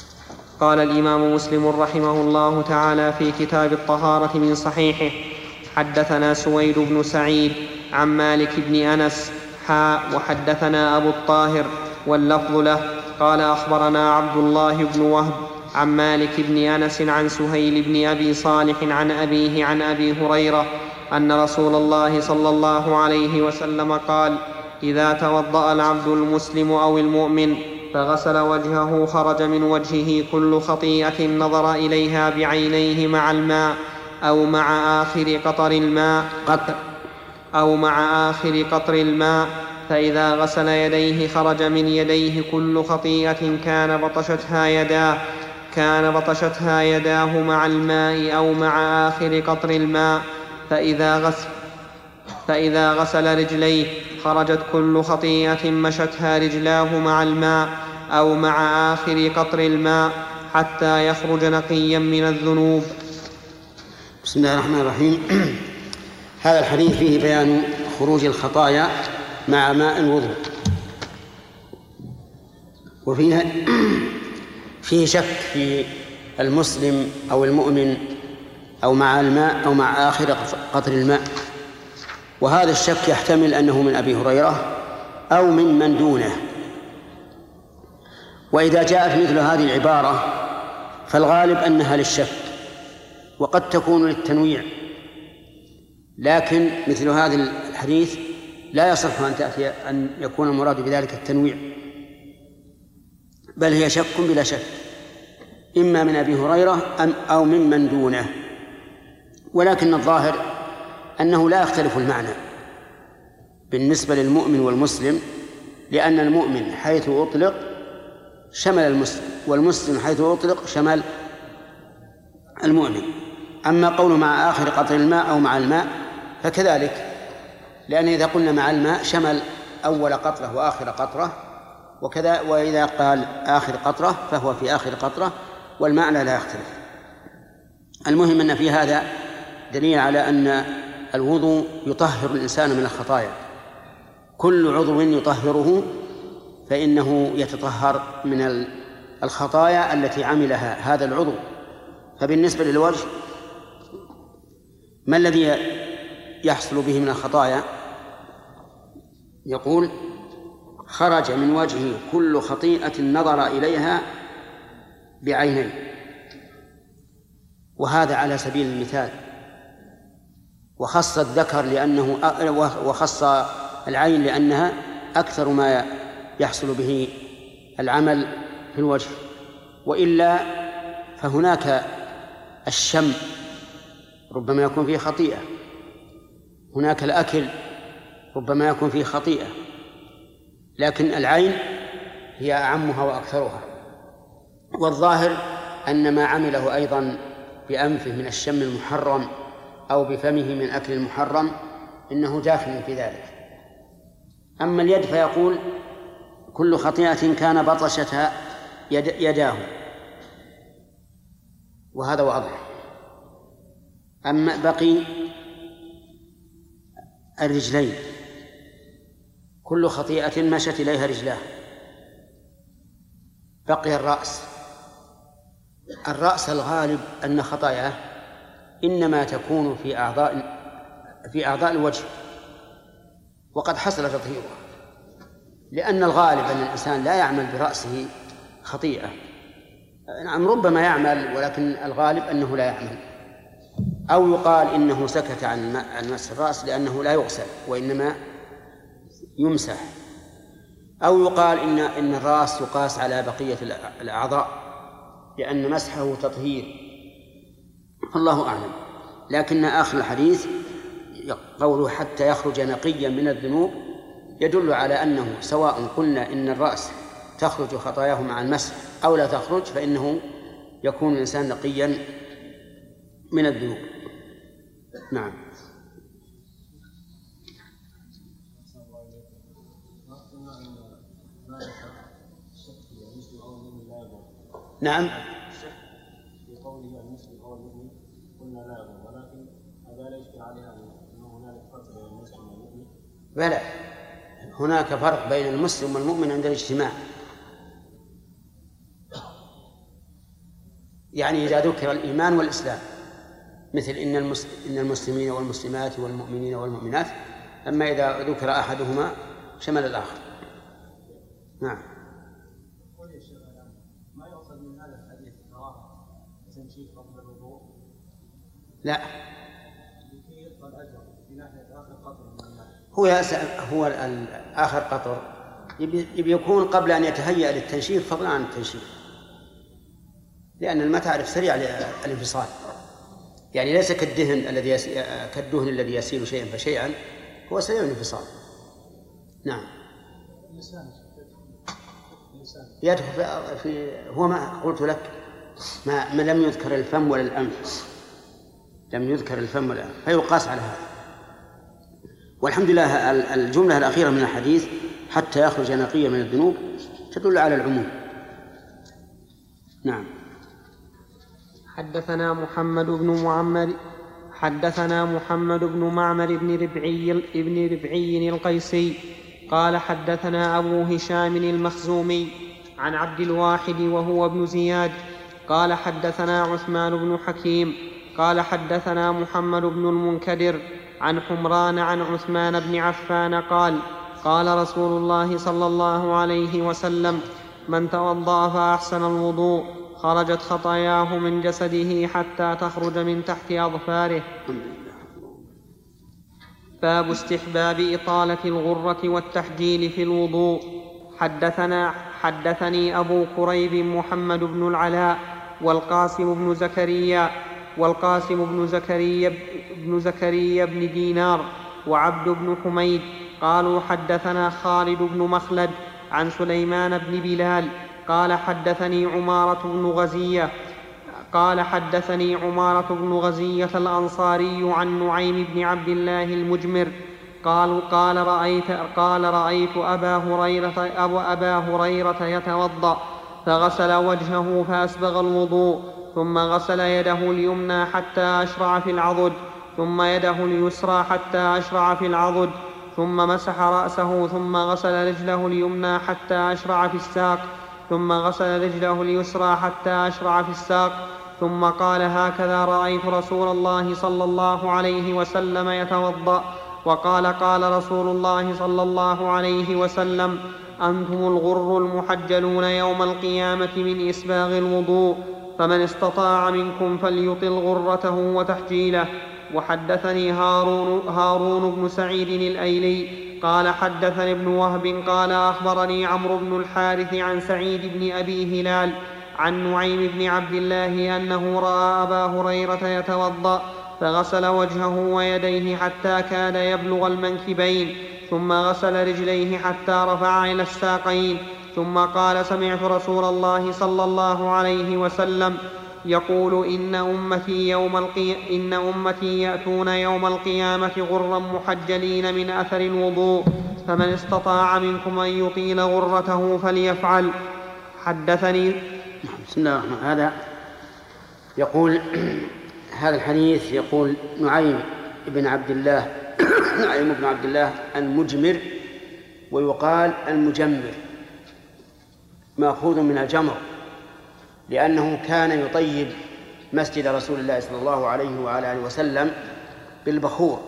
قال الإمام مسلم رحمه الله تعالى في كتاب الطهارة من صحيحه: حدثنا سويد بن سعيد عن مالك بن أنس حاء وحدثنا أبو الطاهر واللفظ له قال أخبرنا عبد الله بن وهب عن مالك بن أنس عن سهيل بن أبي صالح عن أبيه عن أبي هريرة أن رسول الله صلى الله عليه وسلم قال: إذا توضأ العبد المسلم أو المؤمن فغسل وجهه خرج من وجهه كل خطيئة نظر إليها بعينيه مع الماء أو مع آخر قطر الماء قطر أو مع آخر قطر الماء فإذا غسل يديه خرج من يديه كل خطيئة كان بطشتها يداه كان بطشتها يداه مع الماء أو مع آخر قطر الماء فإذا غسل فإذا غسل رجليه خرجت كل خطيئة مشتها رجلاه مع الماء أو مع آخر قطر الماء حتى يخرج نقيا من الذنوب. بسم الله الرحمن الرحيم. هذا الحديث فيه بيان خروج الخطايا مع ماء الوضوء، وفيه فيه شك في المسلم أو المؤمن أو مع الماء أو مع آخر قطر الماء، وهذا الشك يحتمل أنه من أبي هريرة أو من من دونه. وإذا جاءت مثل هذه العبارة فالغالب أنها للشك وقد تكون للتنويع، لكن مثل هذا الحديث لا يصح أن تأتي أن يكون المراد بذلك التنويع، بل هي شك بلا شك، إما من أبي هريرة أم أو من من دونه. ولكن الظاهر أنه لا يختلف المعنى بالنسبة للمؤمن والمسلم، لأن المؤمن حيث أطلق شمل المسلم، والمسلم حيث أطلق شمل المؤمن. أما قوله مع آخر قطر الماء أو مع الماء فكذلك، لأن إذا قلنا مع الماء شمل أول قطرة وآخر قطرة، وكذا وإذا قال آخر قطرة فهو في آخر قطرة، والمعنى لا يختلف. المهم أن في هذا دليل على أن الوضوء يطهر الإنسان من الخطايا، كل عضو يطهره فإنه يتطهر من الخطايا التي عملها هذا العضو. فبالنسبة للوجه، ما الذي يحصل به من الخطايا؟ يقول: خرج من وجهه كل خطيئة نظر إليها بعينيه، وهذا على سبيل المثال، وخص الذكر لأنه وخص العين لأنها أكثر ما يحصل به العمل في الوجه، وإلا فهناك الشم ربما يكون فيه خطيئة، هناك الأكل ربما يكون فيه خطيئة، لكن العين هي أعمها وأكثرها. والظاهر أن ما عمله أيضا بأنفه من الشم المحرم أو بفمه من أكل المحرم إنه داخل في ذلك. أما اليد فيقول: كل خطيئة كان بطشتها يد يداه، وهذا واضح. أما بقي الرجلين، كل خطيئة مشت إليها رجلاه. بقي الرأس. الرأس الغالب أن خطاياه إنما تكون في أعضاء في أعضاء الوجه، وقد حصل تطهيرها، لأن الغالب أن الإنسان لا يعمل برأسه خطيئة. نعم، ربما يعمل، ولكن الغالب أنه لا يعمل. أو يقال إنه سكت عن مس الرأس لأنه لا يغسل وإنما يمسح. أو يقال إن إن الرأس يقاس على بقية الأعضاء لأن مسحه تطهير، الله أعلم. لكن آخر الحديث قوله حتى يخرج نقيا من الذنوب يدل على أنه سواء قلنا إن الرأس تخرج خطاياه مع المسح أو لا تخرج، فإنه يكون الإنسان نقيا من الذنوب. نعم. نعم. في قوله المسلم أو المؤمن قلنا لا يضر، ولكن هذا لا يشكل عليها أنه هنالك فرق بين المسلم والمؤمن. بلى، هناك فرق بين المسلم والمؤمن عند الاجتماع. يعني إذا ذكر الإيمان والإسلام مثل إن إن المسلمين والمسلمات والمؤمنين والمؤمنات، أما إذا ذكر أحدهما شمل الآخر. نعم. ما يقصد من هذا الحديث كراهة تنشيف قبل الوضوء؟ لا. لكي يبقى الأجر في ناحية آخر قطر من الماء. هو هو آخر قطر يبي يكون قبل أن يتهيأ للتنشيف فضلا عن التنشيف، لأن الماء تعرف سريع الانفصال، يعني ليس كالدهن الذي يس... كالدهن الذي يسيل شيئا فشيئا، هو سريع الانفصال. نعم. يدخل في هو ما قلت لك ما, ما لم يذكر الفم ولا الأنف، لم يذكر الفم ولا الأنف فيقاس على هذا. والحمد لله الجملة الأخيرة من الحديث حتى يخرج نقيا من الذنوب تدل على العموم. نعم. حدثنا محمد بن معمر حدثنا محمد بن معمر بن ربعي ابن ربعي القيسي قال حدثنا أبو هشام المخزومي عن عبد الواحد وهو ابن زياد قال حدثنا عثمان بن حكيم قال حدثنا محمد بن المنكدر عن حمران عن عثمان بن عفان قال قال رسول الله صلى الله عليه وسلم: من توضأ فأحسن الوضوء خرجت خطاياه من جسده حتى تخرج من تحت أظفاره. باب استحباب إطالة الغرة والتحجيل في الوضوء. حدثنا حدثني أبو كريب محمد بن العلاء والقاسم بن زكريا والقاسم بن زكريا بن زكريا بن دينار وعبد بن حميد قالوا حدثنا خالد بن مخلد عن سليمان بن بلال قال حدثني عمارة بن غزية قال حدثني عمارة بن غزية الأنصاري عن نعيم بن عبد الله المجمر قال قال رأيت قال رأيت أبا هريرة أبو أبا هريرة يتوضأ فغسل وجهه فأسبغ الوضوء ثم غسل يده اليمنى حتى أشرع في العضد ثم يده اليسرى حتى أشرع في العضد ثم مسح رأسه ثم غسل رجله اليمنى حتى أشرع في الساق ثم غسل رجله اليسرى حتى أشرع في الساق ثم قال: هكذا رأيت رسول الله صلى الله عليه وسلم يتوضأ. وقال: قال رسول الله صلى الله عليه وسلم: أنتم الغر المحجلون يوم القيامة من إسباغ الوضوء، فمن استطاع منكم فليطل غرته وتحجيله. وحدثني هارون, هارون بن سعيد الأيلي قال حدثني ابن وهب قال أخبرني عمرو بن الحارث عن سعيد بن أبي هلال عن نعيم بن عبد الله أنه رأى أبا هريرة يتوضأ فغسل وجهه ويديه حتى كاد يبلغ المنكبين ثم غسل رجليه حتى رفع إلى الساقين ثم قال: سمعت رسول الله صلى الله عليه وسلم يقول: إن أمتي, يوم القي... إن أمتي يأتون يوم القيامة غرا محجلين من أثر الوضوء، فمن استطاع منكم أن يطيل غرته فليفعل. حدثني بسم الله الرحمن الرحيم. هذا يقول هذا الحديث يقول نعيم بن عبد الله نعيم بن عبد الله المجمر، ويقال المجمر، مأخوذ من الجمر، لأنه كان يطيب مسجد رسول الله صلى الله عليه وعلى آله وسلم بالبخور،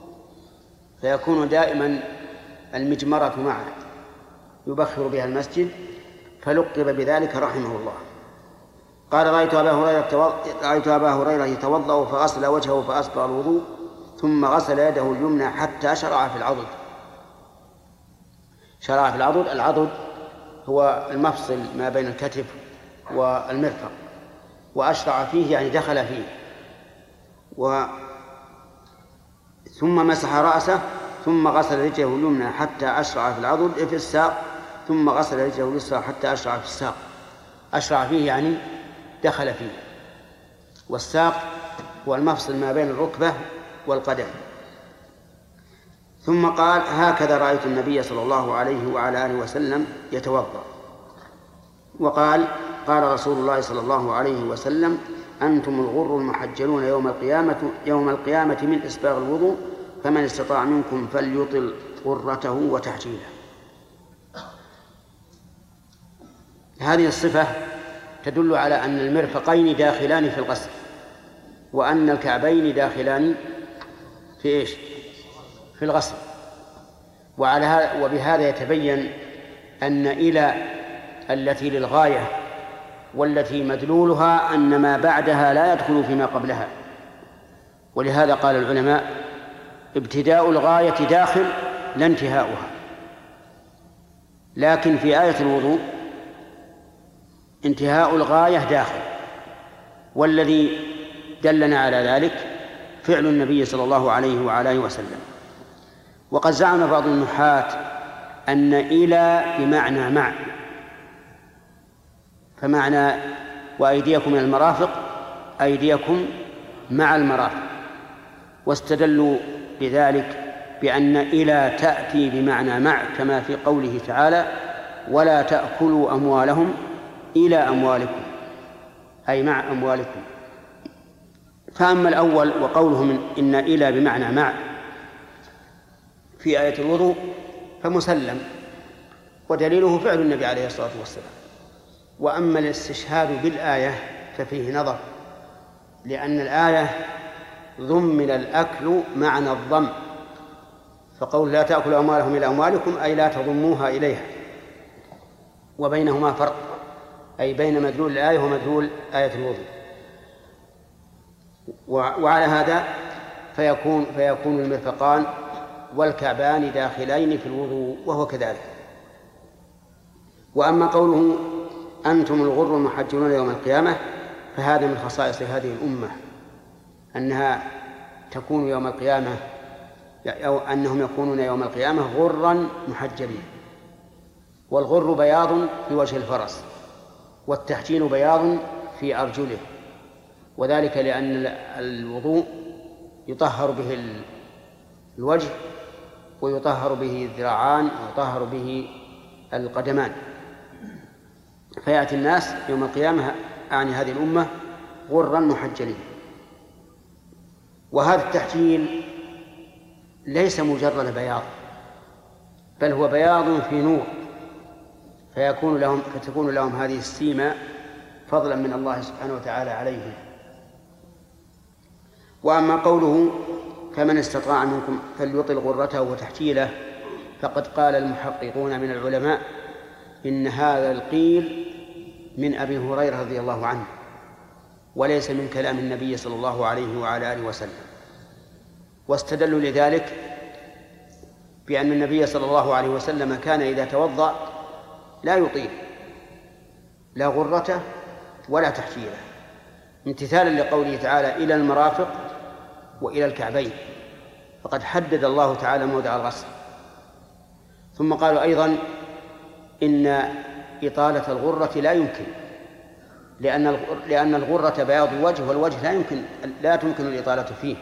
فيكون دائما المجمرة معه يبخر بها المسجد، فلقب بذلك رحمه الله. قال: رأيت أبا هريرة رأيت أبا هريرة يتوضأ فغسل وجهه فأسبغ الوضوء ثم غسل يده اليمنى حتى شرع في العضد. شرع في العضد، العضد هو المفصل ما بين الكتف والمرفق، وأشرع فيه يعني دخل فيه. و ثم مسح رأسه ثم غسل رجله اليمنى حتى أشرع في العضد في الساق ثم غسل رجله اليسرى حتى أشرع في الساق. أشرع فيه يعني دخل فيه، والساق هو المفصل ما بين الركبة والقدم. ثم قال: هكذا رأيت النبي صلى الله عليه وعلى آله وسلم يتوضأ. وقال: قال رسول الله صلى الله عليه وسلم: أنتم الغر المحجلون يوم القيامة يوم القيامة من إسباغ الوضوء، فمن استطاع منكم فليطل غرته وتحجيله. هذه الصفة تدل على أن المرفقين داخلان في الغسل، وأن الكعبين داخلان في إيش؟ في الغسل. وعلى هذا وبهذا يتبين أن إلى التي للغاية والتي مدلولها أن ما بعدها لا يدخل فيما قبلها. ولهذا قال العلماء ابتداء الغاية داخل لا انتهاؤها. لكن في آية الوضوء انتهاء الغاية داخل، والذي دلنا على ذلك فعل النبي صلى الله عليه وعلى آله وسلم. وقد زعم بعض النحاة أن إلى بمعنى مع، فمعنى وأيديكم من المرافق أيديكم مع المرافق، واستدلوا بذلك بأن إلى تأتي بمعنى مع، كما في قوله تعالى ولا تأكلوا أموالهم إلى أموالكم، أي مع أموالكم. فأما الأول وقولهم إن إلى بمعنى مع في آية الوضوء فمسلم، ودليله فعل النبي عليه الصلاة والسلام. وأما الاستشهاد بالآية ففيه نظر، لأن الآية ضمن الأكل معنى الضم، فقول لا تأكلوا أموالهم إلى أموالكم أي لا تضموها إليها، وبينهما فرق، أي بين مدلول الآية ومدلول آية الوضوء. وعلى هذا فيكون فيكون المرفقان والكعبان داخلين في الوضوء، وهو كذلك. وأما قوله أنتم الغر المحجلون يوم القيامة فهذا من خصائص هذه الأمة، أنها تكون يوم القيامة أو أنهم يكونون يوم القيامة غرا محجلين. والغر بياض في وجه الفرس، والتحجيل بياض في أرجله، وذلك لأن الوضوء يطهر به الوجه ويطهر به الذراعان ويطهر به القدمان. فيأتي الناس يوم القيامة أعني هذه الأمة غرا محجلين. وهذا التحجيل ليس مجرد بياض، بل هو بياض في نور، فيكون لهم فتكون لهم هذه السيمة فضلا من الله سبحانه وتعالى عليهم. وأما قوله فمن استطاع منكم فليطل غرته وتحجيله، فقد قال المحققون من العلماء إن هذا القيل من أبي هريرة رضي الله عنه، وليس من كلام النبي صلى الله عليه وعلى آله وسلم. واستدلوا لذلك بأن النبي صلى الله عليه وسلم كان إذا توضأ لا يطيل لا غرته ولا تحجيله، امتثالا لقوله تعالى إلى المرافق وإلى الكعبين، فقد حدد الله تعالى موضع الغسل. ثم قالوا أيضا إن إطالة الغرة لا يمكن، لأن لأن الغرة بياض الوجه، والوجه لا يمكن لا تمكن الإطالة فيه.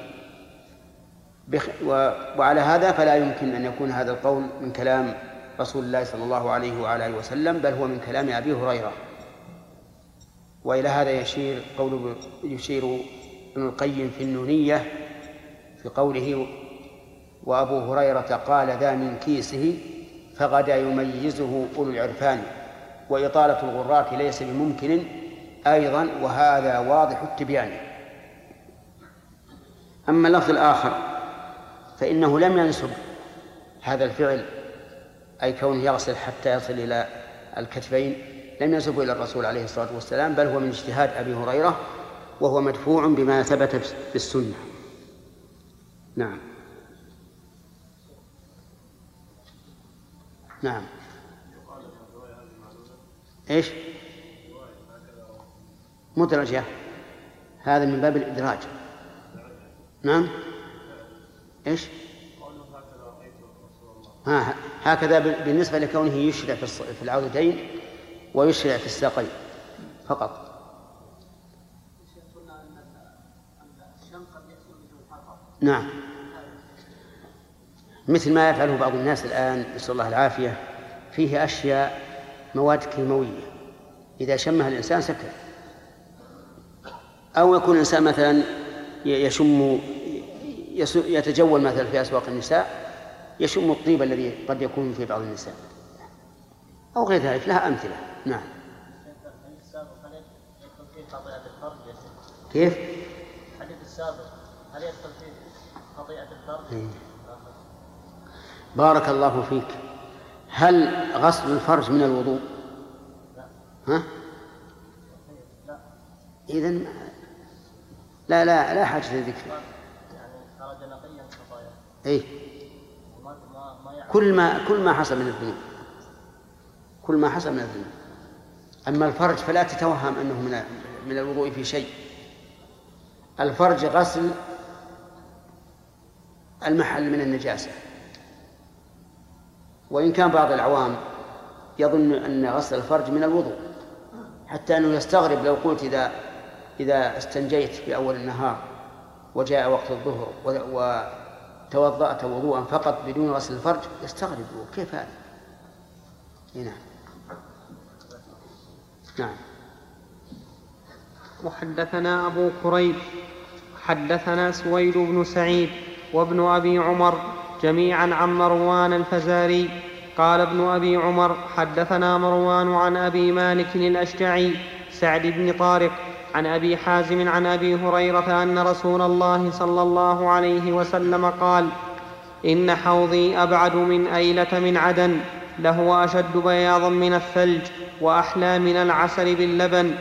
وعلى هذا فلا يمكن أن يكون هذا القول من كلام رسول الله صلى الله عليه وعلى آله وسلم، بل هو من كلام أبي هريرة. وإلى هذا يشير قول يشير ابن القيم في النونية في قوله وأبو هريرة قال ذا من كيسه فغدا يميزه أولو العرفان، وإطالة الغرات ليس بممكن أيضا، وهذا واضح التبيان. أما اللفظ الآخر فإنه لم ينسب هذا الفعل، أي كونه يغسل حتى يصل إلى الكتفين، لم ينسبه إلى الرسول عليه الصلاة والسلام، بل هو من اجتهاد أبي هريرة، وهو مدفوع بما ثبت في السنة. نعم نعم إيش مدرجة، هذا من باب الإدراج. نعم إيش ها هكذا بالنسبة لكونه يشرع في العودتين ويشرع في الساقين فقط. نعم، مثل ما يفعله بعض الناس الآن نسأل الله العافية، فيه أشياء مواد كيماوية إذا شمها الإنسان سكر. أو يكون الإنسان مثلا يشم يتجول مثلا في أسواق النساء يشم الطيب الذي قد يكون في بعض النساء أو غير ذلك، لها أمثلة. نعم. كيف؟ حديث السابق هل يدخل في خطيئة الفرج؟ بارك الله فيك. هل غسل الفرج من الوضوء؟ لا. ها؟ لا. إذن لا لا لا حاجة لذكر. يعني خرج نقيا خطايا. إيه. ما ما ما كل ما كل ما حصل من الذنوب. كل ما حصل من الذنوب. أما الفرج فلا تتوهم أنه من من الوضوء في شيء. الفرج غسل المحل من النجاسة. وإن كان بعض العوام يظن أن غسل الفرج من الوضوء، حتى أنه يستغرب لو قلت إذا إذا استنجيت في أول النهار وجاء وقت الظهر وتوضأت وضوءا فقط بدون غسل الفرج، يستغرب كيف هذا؟ نعم. نعم. وحدثنا أبو كريب حدثنا سويد بن سعيد وابن أبي عمر جميعا عن مروان الفزاري قال ابن أبي عمر حدثنا مروان عن أبي مالك الأشجعي سعد بن طارق عن أبي حازم عن أبي هريرة أن رسول الله صلى الله عليه وسلم قال: إن حوضي أبعد من أيلة من عدن، له أشد بياضا من الثلج وأحلى من العسل باللبن،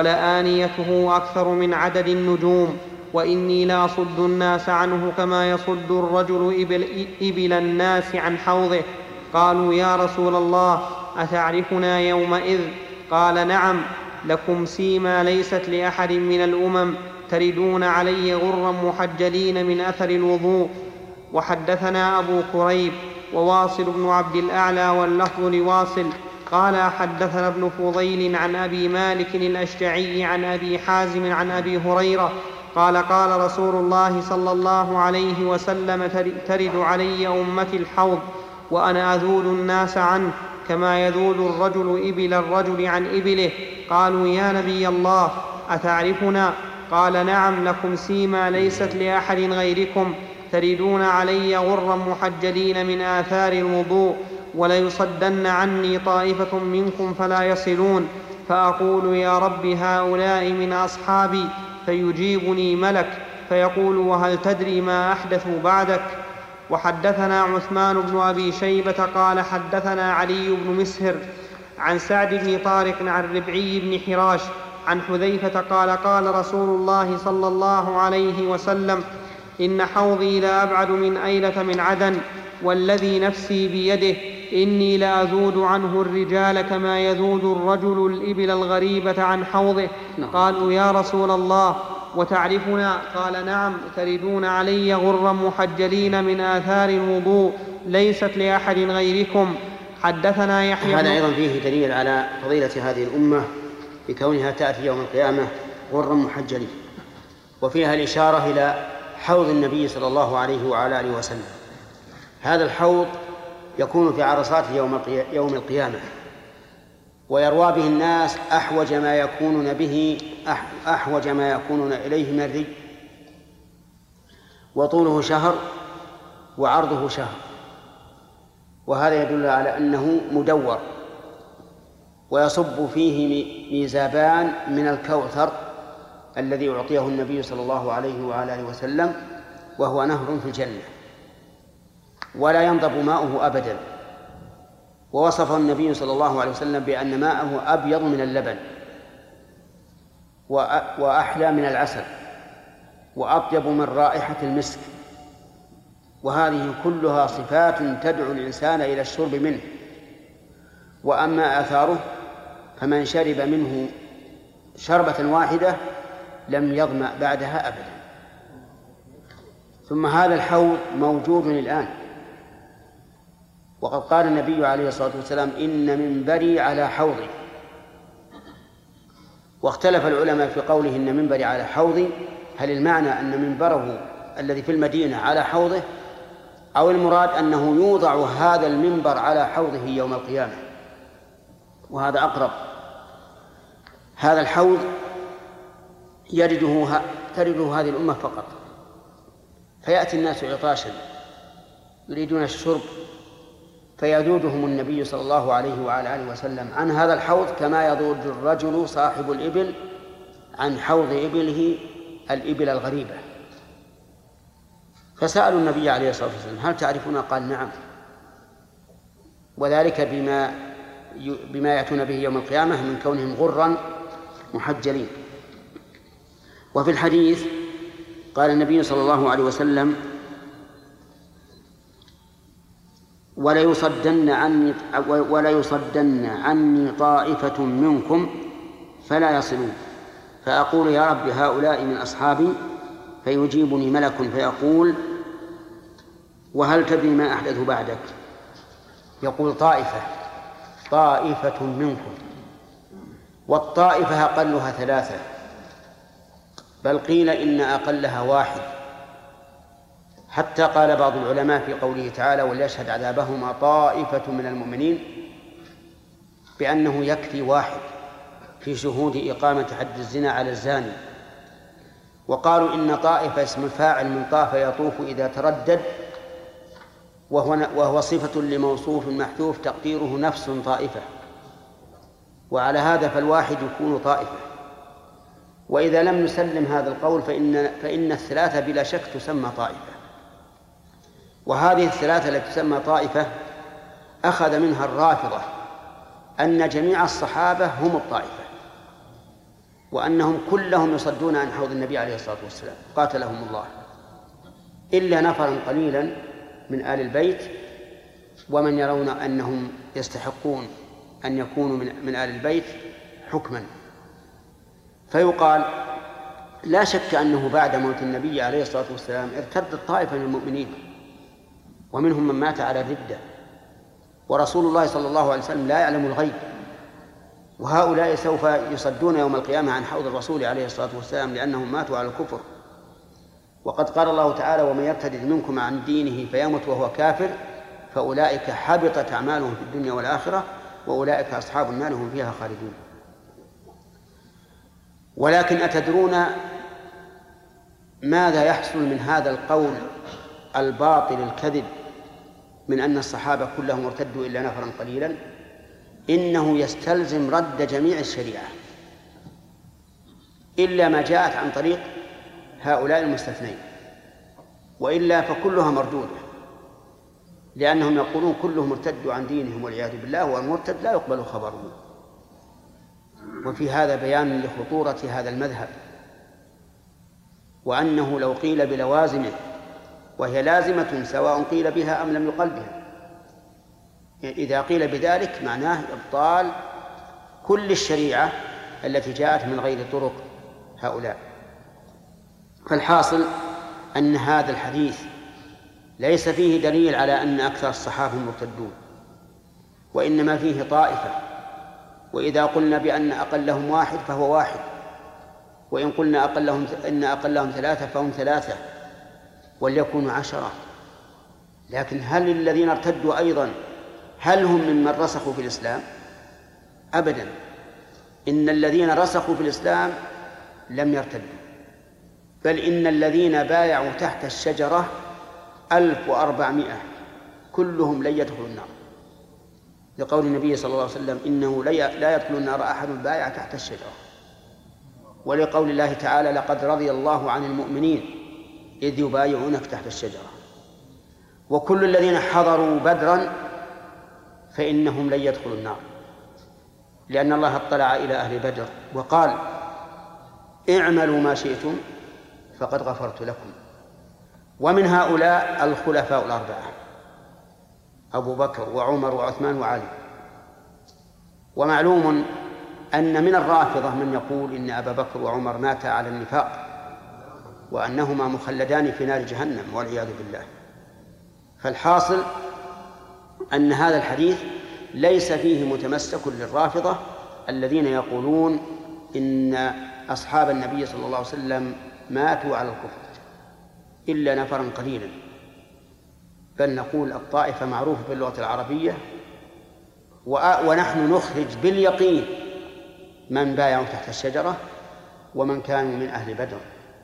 ولآنيته أكثر من عدد النجوم، وإني لأصد الناس عنه كما يصد الرجل إبل, إبل الناس عن حوضه. قالوا: يا رسول الله أتعرفنا يومئذ؟ قال: نعم، لكم سيما ليست لأحد من الأمم، تردون علي غرا محجلين من أثر الوضوء. وحدثنا أبو كريب وواصل بن عبد الأعلى واللفظ لواصل قال: حدثنا ابن فضيل عن أبي مالك الأشجعي عن أبي حازم عن أبي هريرة قال: قال رسول الله صلى الله عليه وسلم: ترد علي أمتي الحوض وأنا أذول الناس عنه كما يذول الرجل إبل الرجل عن إبله. قالوا: يا نبي الله أتعرفنا؟ قال: نعم، لكم سيما ليست لأحد غيركم، تردون علي غرا محجلين من آثار الوضوء، وليصدن عني طائفة منكم فلا يصلون، فأقول: يا رب هؤلاء من أصحابي، فيجيبني ملك فيقول: وهل تدري ما أحدثوا بعدك؟ وحدثنا عثمان بن أبي شيبة قال: حدثنا علي بن مسهر عن سعد بن طارق عن ربعي بن حراش عن حذيفة قال: قال رسول الله صلى الله عليه وسلم: إن حوضي لأبعد من أيلة من عدن، والذي نفسي بيده إني لأذود عنه الرجال كما يذود الرجل الإبل الغريبة عن حوضه. قالوا: يا رسول الله وتعرفنا؟ قال: نعم، تردون علي غرا محجلين من آثار الوضوء، ليست لأحد غيركم. حدثنا يحيى. هذا أيضا فيه دليل على فضيلة هذه الأمة بكونها تأتي يوم القيامة غرا محجلين، وفيها الإشارة إلى حوض النبي صلى الله عليه وعلى آله وسلم. هذا الحوض يكون في عرصاته يوم القيامة، ويروى به الناس أحوج ما يكونون به أحوج ما يكونون إليه من الري، وطوله شهر وعرضه شهر، وهذا يدل على أنه مدور، ويصب فيه ميزابان من الكوثر الذي أعطيه النبي صلى الله عليه وعلى آله وسلم، وهو نهر في الجنة ولا ينضب ماؤه أبدا. ووصفه النبي صلى الله عليه وسلم بأن ماءه أبيض من اللبن وأحلى من العسل وأطيب من رائحة المسك، وهذه كلها صفات تدعو الإنسان إلى الشرب منه. وأما آثاره فمن شرب منه شربة واحدة لم يظمأ بعدها أبدا. ثم هذا الحوض موجود الآن، وقد قال النبي عليه الصلاة والسلام: إن منبري على حوضي. واختلف العلماء في قوله إن منبري على حوضي، هل المعنى أن منبره الذي في المدينة على حوضه، أو المراد أنه يوضع هذا المنبر على حوضه يوم القيامة؟ وهذا أقرب. هذا الحوض يرده ترده هذه الأمة فقط، فيأتي الناس عطاشا يريدون الشرب، فيذودهم النبي صلى الله عليه وعلى آله وسلم عن هذا الحوض كما يذود الرجل صاحب الإبل عن حوض إبله الإبل الغريبة. فسألوا النبي عليه الصلاة والسلام هل تعرفون؟ قال نعم، وذلك بما بما يأتون به يوم القيامة من كونهم غرا محجلين. وفي الحديث قال النبي صلى الله عليه وسلم ولا يصدن عني ولا يصدن عني طائفة منكم فلا يصلون، فأقول يا رب هؤلاء من أصحابي، فيجيبني ملك فيقول وهل تدري ما أحدث بعدك؟ يقول طائفة طائفة منكم، والطائفة أقلها ثلاثة، بل قيل إن أقلها واحد، حتى قال بعض العلماء في قوله تعالى وليشهد عذابهما طائفة من المؤمنين بأنه يكفي واحد في شهود إقامة حد الزنا على الزاني. وقالوا إن طائفة اسم الفاعل من طاف يطوف إذا تردد، وهو, وهو صفة لموصوف محذوف تقديره نفس طائفة، وعلى هذا فالواحد يكون طائفة. وإذا لم نسلم هذا القول فإن, فإن الثلاثة بلا شك تسمى طائفة، وهذه الثلاثة التي تسمى طائفة أخذ منها الرافضة أن جميع الصحابة هم الطائفة، وأنهم كلهم يصدون عن حوض النبي عليه الصلاة والسلام قاتلهم الله، إلا نفرا قليلا من آل البيت ومن يرون أنهم يستحقون أن يكونوا من, من آل البيت حكما. فيقال لا شك أنه بعد موت النبي عليه الصلاة والسلام ارتدت طائفة من المؤمنين ومنهم من مات على الردة، ورسول الله صلى الله عليه وسلم لا يعلم الغيب، وهؤلاء سوف يصدون يوم القيامة عن حوض الرسول عليه الصلاة والسلام لأنهم ماتوا على الكفر. وقد قال الله تعالى ومن يرتد منكم عن دينه فيمت وهو كافر فأولئك حبطت أعمالهم في الدنيا والآخرة وأولئك أصحاب النار هم فيها خالدون. ولكن أتدرون ماذا يحصل من هذا القول الباطل الكذب من أن الصحابة كلهم ارتدوا إلا نفرا قليلا؟ إنه يستلزم رد جميع الشريعة إلا ما جاءت عن طريق هؤلاء المستثنين، وإلا فكلها مردودة، لأنهم يقولون كلهم ارتدوا عن دينهم والعياذ بالله، والمرتد لا يقبل خبره. وفي هذا بيان لخطورة هذا المذهب، وأنه لو قيل بلوازمه وهي لازمة سواء قيل بها أم لم يقل بها، إذا قيل بذلك معناه إبطال كل الشريعة التي جاءت من غير طرق هؤلاء. فالحاصل أن هذا الحديث ليس فيه دليل على أن أكثر الصحابة مرتدون، وإنما فيه طائفة، وإذا قلنا بأن أقلهم واحد فهو واحد، وإن قلنا أقلهم إن أقلهم ثلاثة فهم ثلاثة، وليكونوا عشرة. لكن هل الذين ارتدوا أيضا هل هم ممن رسخوا في الإسلام؟ أبدا، إن الذين رسخوا في الإسلام لم يرتدوا، بل إن الذين بايعوا تحت الشجرة ألف وأربعمائة كلهم لن يدخلوا النار، لقول النبي صلى الله عليه وسلم إنه لا يدخل النار أحد بايع تحت الشجرة، ولقول الله تعالى لقد رضي الله عن المؤمنين إذ يبايعونك تحت الشجرة. وكل الذين حضروا بدرا فإنهم لن يدخلوا النار، لأن الله اطلع إلى أهل بدر وقال اعملوا ما شئتم فقد غفرت لكم. ومن هؤلاء الخلفاء الأربعة أبو بكر وعمر وعثمان وعلي. ومعلوم أن من الرافضة من يقول إن أبا بكر وعمر ماتا على النفاق وأنهما مخلدان في نار جهنم والعياذ بالله. فالحاصل أن هذا الحديث ليس فيه متمسك للرافضة الذين يقولون إن أصحاب النبي صلى الله عليه وسلم ماتوا على الكفر إلا نفرا قليلا، بل نقول الطائفة معروفة في اللغة العربية، ونحن نخرج باليقين من بايعوا تحت الشجرة ومن كانوا من أهل بدر،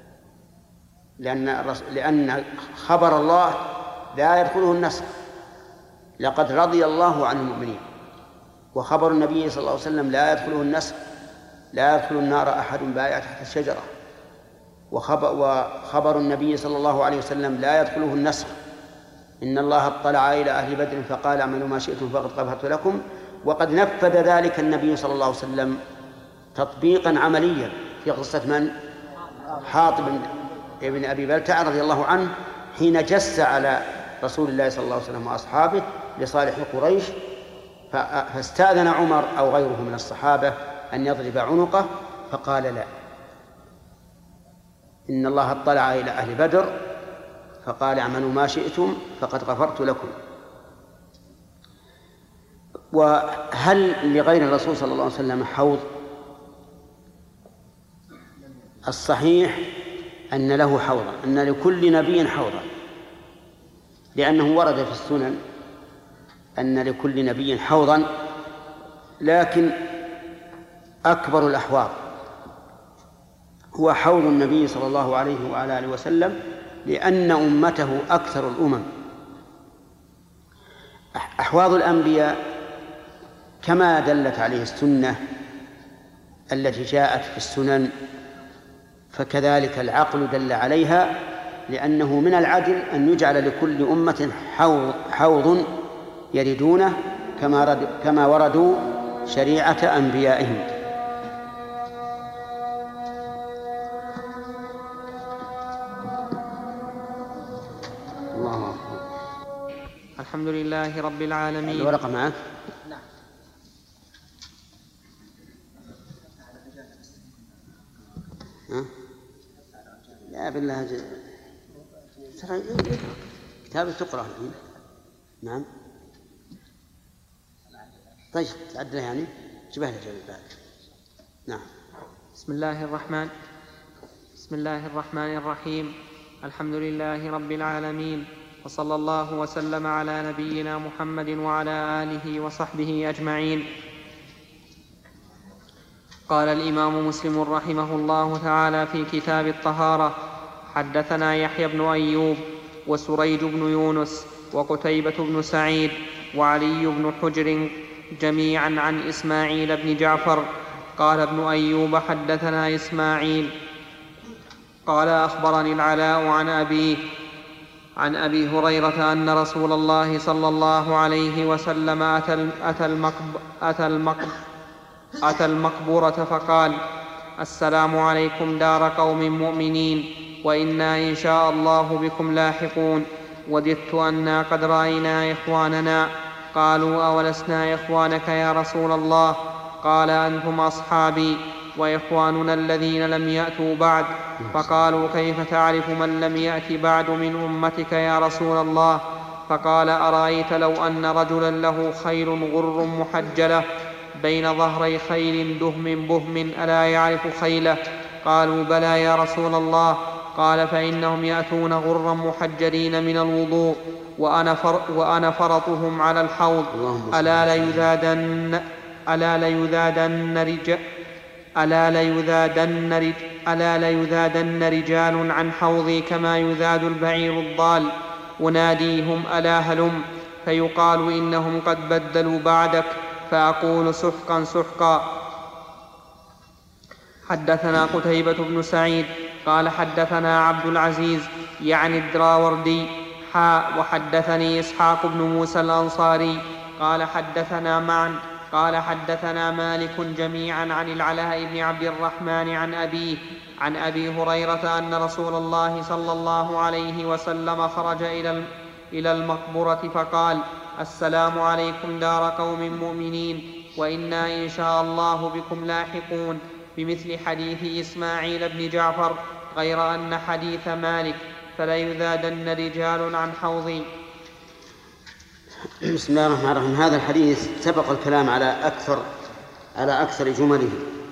لأن لأن خبر الله لا يدخله النسخ، لقد رضي الله عن المؤمنين، وخبر النبي صلى الله عليه وسلم لا يدخله النسخ، لا يدخل النار أحد بايع تحت الشجرة. وخبر, وخبر النبي صلى الله عليه وسلم لا يدخله النسخ، إن الله اطلع إلى أهل بدر فقال اعملوا ما شئتم فقد غفرت لكم، وقد نفذ ذلك النبي صلى الله عليه وسلم تطبيقا عمليا في قصة من؟ حاطب بن أبي بلتع رضي الله عنه حين جس على رسول الله صلى الله عليه وسلم وأصحابه لصالح قريش، فاستأذن عمر أو غيره من الصحابة أن يضرب عنقه فقال لا، إن الله اطلع إلى أهل بدر فقال اعملوا ما شئتم فقد غفرت لكم. وهل لغير الرسول صلى الله عليه وسلم حوض؟ الصحيح أن له حوضا، أن لكل نبي حوضا، لأنه ورد في السنن أن لكل نبي حوضا، لكن أكبر الأحواض هو حوض النبي صلى الله عليه وعلى آله وسلم، لأن أمته أكثر الأمم. أحواض الأنبياء كما دلت عليه السنة التي جاءت في السنن فكذلك العقل دل عليها، لأنه من العدل أن يجعل لكل أمة حوض, حوض يردونه كما, كما وردوا شريعة أنبيائهم. الله أكبر. الحمد لله رب العالمين. الورقة معك؟ نعم. ها؟ لا بالله ج... ترى كتاب تقرأ الحين. نعم. طيب تعدل يعني جبه لي بعد. نعم. بسم الله الرحمن بسم الله الرحمن الرحيم. الحمد لله رب العالمين، وصلى الله وسلم على نبينا محمد وعلى آله وصحبه أجمعين. قال الإمام مسلم رحمه الله تعالى في كتاب الطهارة: حدثنا يحيى بن أيوب وسريج بن يونس وقتيبة بن سعيد وعلي بن حجر جميعا عن إسماعيل بن جعفر. قال ابن أيوب: حدثنا إسماعيل قال أخبرني العلاء عن أبيه عن أبي هريرة أن رسول الله صلى الله عليه وسلم أتى, أتى, المقب أتى, المقب أتى المقبورة فقال: السلام عليكم دار قوم مؤمنين، وإنا إن شاء الله بكم لاحقون. وددت أنا قد رأينا إخواننا. قالوا: أولسنا إخوانك يا رسول الله؟ قال: أنتم أصحابي وإخواننا الذين لم يأتوا بعد. فقالوا: كيف تعرف من لم يأت بعد من أمتك يا رسول الله؟ فقال: أرأيت لو أن رجلا له خيل غر محجلة بين ظهري خيل دهم بهم ألا يعرف خيله؟ قالوا: بلى يا رسول الله. قال: فإنهم يأتون غرا محجلين من الوضوء وأنا, فر وأنا فرطهم على الحوض. ألا ليذادن ألا ليذادن رجال ألا ليذادن, رج... ألا ليذادن رجال عن حوضي كما يذاد البعير الضال. أناديهم: ألا هلم؟ فيقال: إنهم قد بدلوا بعدك. فأقول: سحقا سحقا. حدثنا قتيبة بن سعيد قال حدثنا عبد العزيز يعني الدراوردي حاء وحدثني إسحاق بن موسى الأنصاري قال حدثنا معا قال حدثنا مالك جميعا عن العلاء بن عبد الرحمن عن أبيه عن أبي هريرة أن رسول الله صلى الله عليه وسلم خرج إلى إلى المقبرة فقال: السلام عليكم دار قوم مؤمنين، وإنا إن شاء الله بكم لاحقون، بمثل حديث إسماعيل بن جعفر، غير أن حديث مالك فليذادن رجال عن حوضي. بسم الله الرحمن الرحيم. هذا الحديث سبق الكلام على أكثر على أكثر جمله،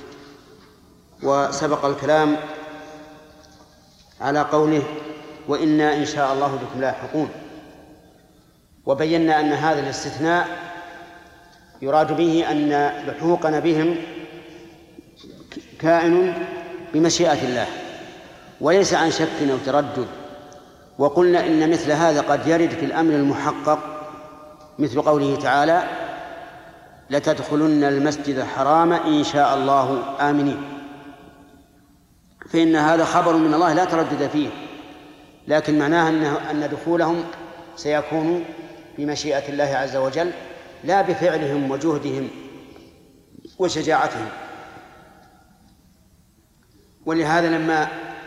وسبق الكلام على قوله: وإنا إن شاء الله بكم لاحقون، وبينا أن هذا الاستثناء يراد به أن لحوقنا بهم كائن بمشيئة الله وليس عن شك أو تردد. وقلنا إن مثل هذا قد يرد في الأمر المحقق، مثل قوله تعالى: لتدخلن المسجد الحرام إن شاء الله آمنين. فإن هذا خبر من الله لا تردد فيه، لكن معناه أن دخولهم سيكون بمشيئة الله عز وجل لا بفعلهم وجهدهم وشجاعتهم. ولهذا لما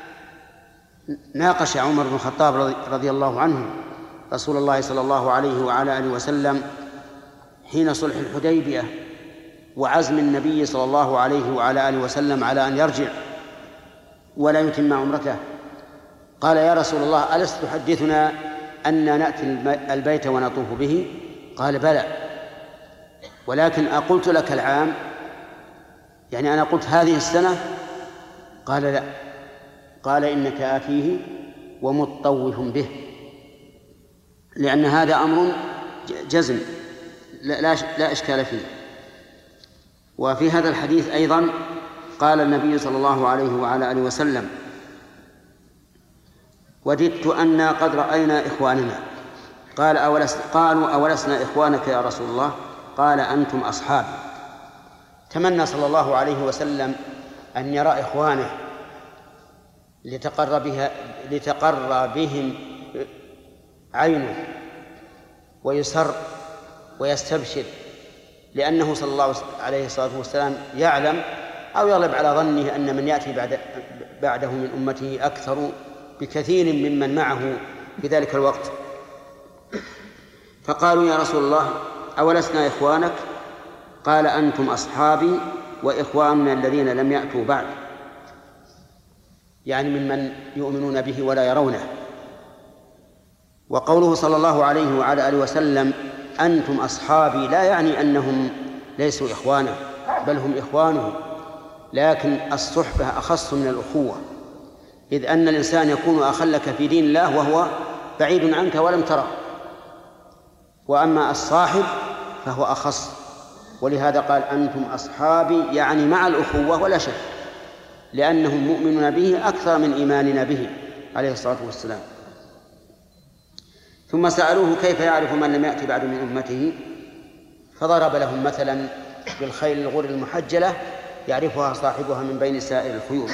ناقش عمر بن الخطاب رضي الله عنه رسول الله صلى الله عليه وعلى آله وسلم حين صلح الحديبية وعزم النبي صلى الله عليه وعلى آله وسلم على أن يرجع ولا يتم عمرته، قال: يا رسول الله، ألست تحدثنا أن نأتي البيت ونطوف به؟ قال: بلى، ولكن أقلت لك العام، يعني أنا قلت هذه السنة؟ قال: لا. قال: إنك آتيه ومطوف به، لأن هذا أمر جزم لا, لا إشكال فيه. وفي هذا الحديث أيضا قال النبي صلى الله عليه وعلى آله وسلم: وددت أنا قد رأينا إخواننا. قال: أولس قالوا: أولسنا إخوانك يا رسول الله؟ قال: أنتم أصحابي. تمنى صلى الله عليه وسلم أن يرى إخوانه لتقر بها لتقر بهم عينه ويسر ويستبشر، لأنه صلى الله عليه الصلاة والسلام يعلم أو يغلب على ظنه أن من يأتي بعد بعده من أمته أكثر بكثير ممن معه في ذلك الوقت. فقالوا: يا رسول الله، أولسنا إخوانك؟ قال: أنتم أصحابي وإخواننا الذين لم يأتوا بعد، يعني ممن يؤمنون به ولا يرونه. وقوله صلى الله عليه وعلى آله وسلم: أنتم أصحابي، لا يعني أنهم ليسوا إخوانه، بل هم إخوانه، لكن الصحبة أخص من الأخوة، إذ أن الإنسان يكون أخا لك في دين الله وهو بعيد عنك ولم تره، وأما الصاحب فهو أخص. ولهذا قال: أنتم أصحابي، يعني مع الأخوة ولا شك، لأنهم مؤمنون به أكثر من إيماننا به عليه الصلاة والسلام. ثم سألوه: كيف يعرف من لم يأتي بعد من أمته؟ فضرب لهم مثلا بالخيل الغر المحجلة يعرفها صاحبها من بين سائر الخيول.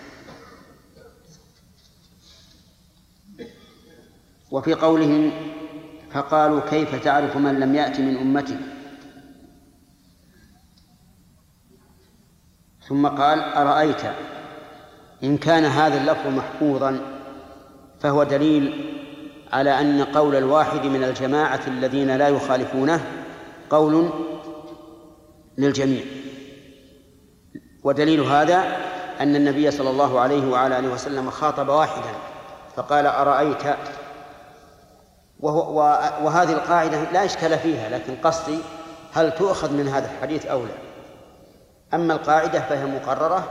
وفي قولهم: فقالوا: كيف تعرف من لم يأتي من أمتك؟ ثم قال: أرأيت إن كان هذا اللفظ محفوظا فهو دليل على أن قول الواحد من الجماعة الذين لا يخالفونه قول للجميع. ودليل هذا أن النبي صلى الله عليه وعلى آله وسلم خاطب واحدا فقال: أرأيت. وهو وهذه القاعدة لا إشكال فيها، لكن قصدي هل تؤخذ من هذا الحديث أو لا؟ أما القاعدة فهي مقررة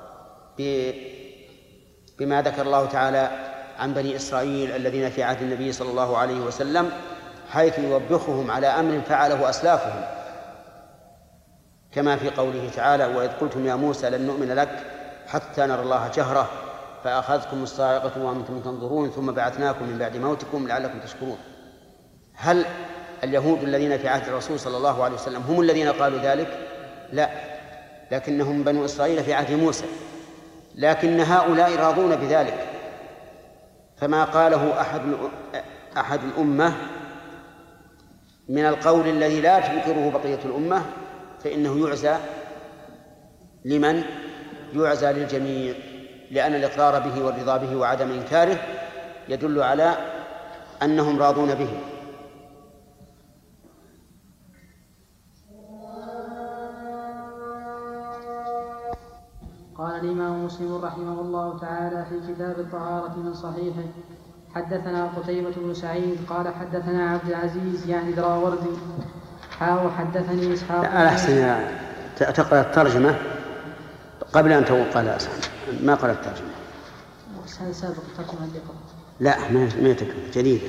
بما ذكر الله تعالى عن بني إسرائيل الذين في عهد النبي صلى الله عليه وسلم، حيث يوبخهم على أمر فعله أسلافهم، كما في قوله تعالى: وإذ قلتم يا موسى لن نؤمن لك حتى نرى الله جهرة فأخذتكم الصاعقة وأنتم تنظرون ثم بعثناكم من بعد موتكم لعلكم تشكرون. هل اليهود الذين في عهد الرسول صلى الله عليه وسلم هم الذين قالوا ذلك؟ لا، لكنهم بنو إسرائيل في عهد موسى، لكن هؤلاء راضون بذلك، فما قاله أحد أحد الأمة من القول الذي لا تنكره بقية الأمة فإنه يعزى لمن؟ يعزى للجميع، لأن الإقرار به والرضا به وعدم إنكاره يدل على أنهم راضون به. قال الإمام مسلم رحمه الله تعالى في كتاب الطهارة من صحيحه: حدثنا قتيبة بن سعيد قال حدثنا عبد العزيز يعني دراوردي حاو حدثني إسحاق. الأحسن تقرأ الترجمة قبل أن تقول قال ما قرأ الترجمة. هذا سابق الترجمة اللي قبل. لا ما ما تكمل جديدة.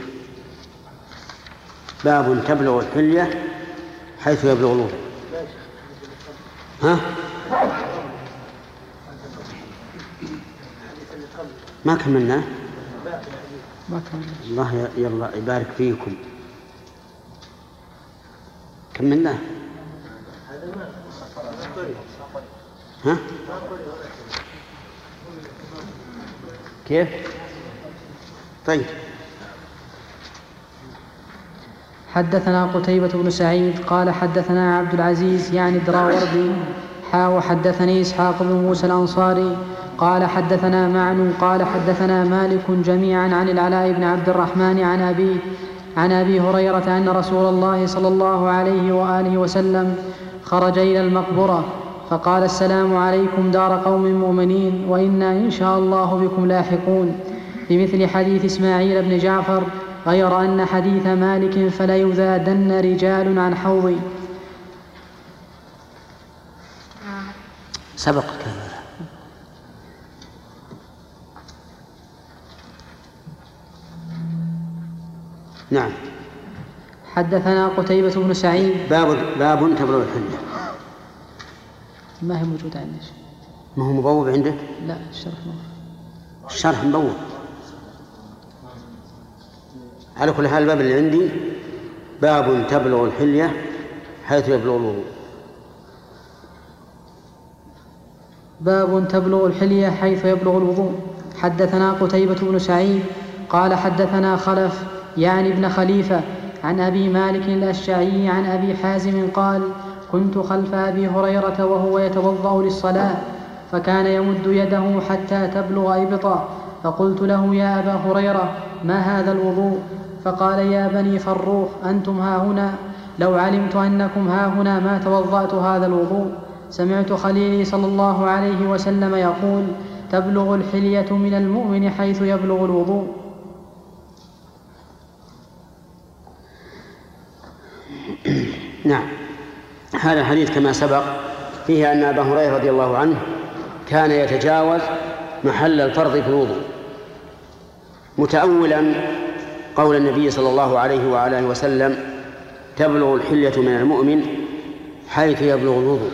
باب تبلغ الحلية حيث يبلغ الوضوء. ها؟ ما كملنا؟ ما كملنا. الله يلا يبارك فيكم. كملنا؟ ها؟ كيف؟ طيب. حدثنا قتيبة بن سعيد قال حدثنا عبد العزيز يعني الدراوردي حا وحدثني إسحاق بن موسى الأنصاري قال حدثنا معن قال حدثنا مالك جميعا عن العلاء بن عبد الرحمن عن أبيه عن أبي هريرة أن رسول الله صلى الله عليه وآله وسلم خرج إلى المقبرة فقال السلام عليكم دار قوم مؤمنين وإنا إن شاء الله بكم لاحقون بمثل حديث إسماعيل بن جعفر غير أن حديث مالك فلا يذادن رجال عن حوضي. سبق كذا. نعم. حدثنا قتيبة بن سعيد. باب باب تبلغ الحلية. ما هي موجودة عندك؟ ما هو مبوب عندك؟ لا الشرح مبوب. الشرح مبوب. على كل حال الباب اللي عندي باب تبلغ الحلية حيث يبلغ الوضوء. باب تبلغ الحلية حيث يبلغ الوضوء. حدثنا قتيبة بن سعيد قال حدثنا خلف يعني ابن خليفة عن أبي مالك الأشعري عن أبي حازم قال كنت خلف أبي هريرة وهو يتوضأ للصلاة فكان يمد يده حتى تبلغ إبطا فقلت له يا أبا هريرة ما هذا الوضوء؟ فقال يا بني فروخ أنتم هاهنا لو علمت أنكم هاهنا ما توضأت هذا الوضوء. سمعت خليلي صلى الله عليه وسلم يقول تبلغ الحلية من المؤمن حيث يبلغ الوضوء. نعم. هذا الحديث كما سبق فيه أن أبا هريرة رضي الله عنه كان يتجاوز محل الفرض في الوضوء متأولا قول النبي صلى الله عليه وآله وسلم تبلغ الحلية من المؤمن حيث يبلغ الوضوء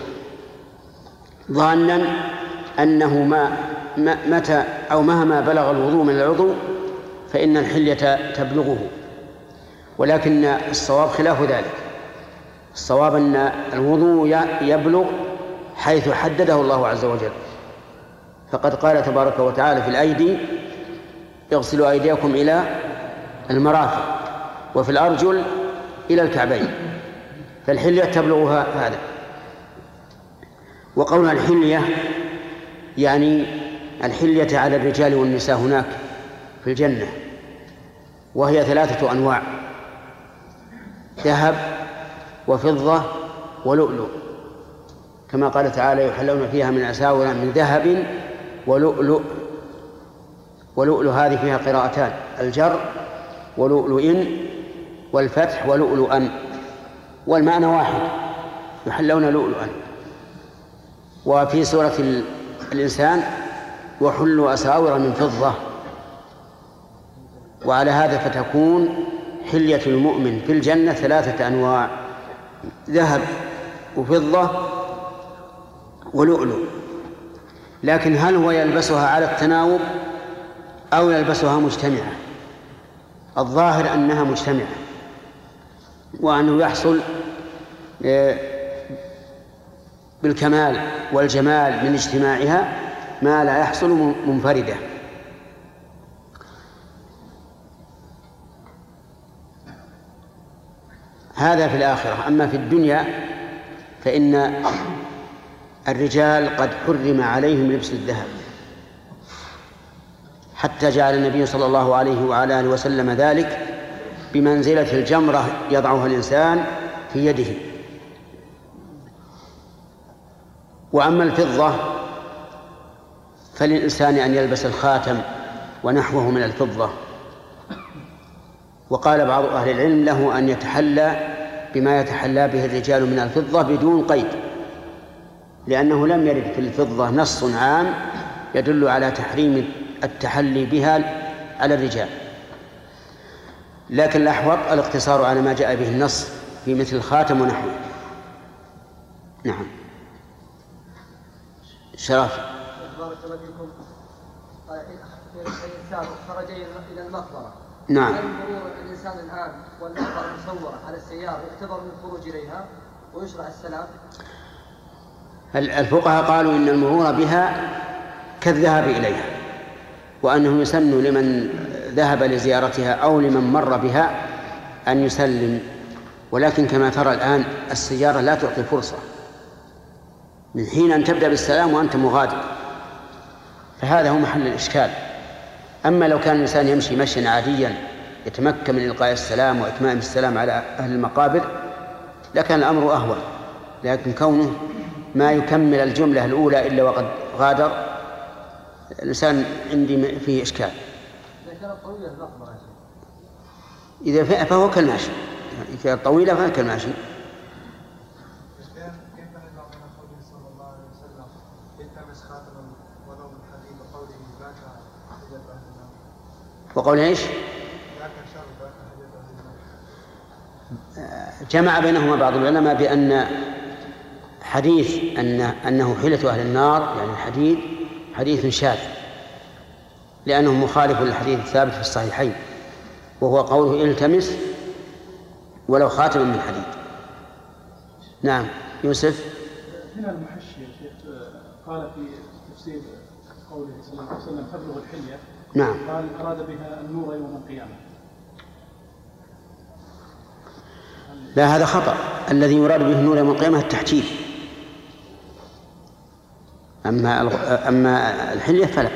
ظانا أنه ما متى أو مهما بلغ الوضوء من العضو فإن الحلية تبلغه، ولكن الصواب خلاف ذلك. الصواب أن الوضوء يبلغ حيث حدده الله عز وجل، فقد قال تبارك وتعالى في الأيدي اغسلوا أيديكم إلى المرافق وفي الأرجل إلى الكعبين، فالحلية تبلغها هذا. وقولنا الحلية يعني الحلية على الرجال والنساء هناك في الجنة، وهي ثلاثة أنواع: ذهب وفضة ولؤلؤ، كما قال تعالى يحلون فيها من أساور من ذهب ولؤلؤ. ولؤلؤ هذه فيها قراءتان: الجر ولؤلؤ والفتح ولؤلؤا، والمعنى واحد، يحلون لؤلؤا. وفي سورة الإنسان وحلوا أساور من فضة. وعلى هذا فتكون حلية المؤمن في الجنة ثلاثة أنواع: ذهب وفضة ولؤلؤ. لكن هل هو يلبسها على التناوب أو يلبسها مجتمعة؟ الظاهر أنها مجتمعة، وأنه يحصل بالكمال والجمال من اجتماعها ما لا يحصل منفردة. هذا في الآخرة. أما في الدنيا فإن الرجال قد حرم عليهم لبس الذهب، حتى جعل النبي صلى الله عليه وعلى آله وسلم ذلك بمنزلة الجمرة يضعها الإنسان في يده. وأما الفضة فللإنسان أن يلبس الخاتم ونحوه من الفضة. وقال بعض أهل العلم له أن يتحلى بما يتحلى به الرجال من الفضة بدون قيد، لأنه لم يرد في الفضة نص عام يدل على تحريم التحلي بها على الرجال. لكن الأحوط الاقتصار على ما جاء به النص في مثل الخاتم ونحوه. نعم. شرف. بارك الله فيكم. الإنسان خرج إلى المقبرة. نعم. هل مرور الإنسان الآن والمقبرة مصورة على السيارة يعتبر من الخروج إليها ويشرع السلام؟ الفقهاء قالوا إن المرور بها كالذهاب إليها، وأنه يسن لمن ذهب لزيارتها أو لمن مر بها أن يسلم، ولكن كما ترى الآن السيارة لا تعطي فرصة من حين أن تبدأ بالسلام وأنت مغادر، فهذا هو محل الإشكال. أما لو كان الإنسان يمشي مشيا عاديا يتمكن من إلقاء السلام وإتمام السلام على أهل المقابر لكان الأمر أهون، لكن كونه ما يكمل الجملة الأولى إلا وقد غادر الإنسان عندي فيه إشكال. إذا فهو كالماشي، إذا طويلة فهو كالماشي. وقول إيش؟ جمع بينهما بعض العلماء بأن حديث أن أنه حلة أهل النار يعني الحديث حديث شاذ، لأنه مخالف للحديث الثابت في الصحيحين، وهو قوله التمس ولو خاتما من حديد. نعم يوسف. هنا المحشي يا شيخ قال في تفسير قوله صلى الله عليه وسلم تبلغ الحلية، نعم، قال أراد بها النور يوم القيامة. لا هذا خطأ، الذي يراد به النور يوم القيامة التحجيل، أما أما الحلية فلا.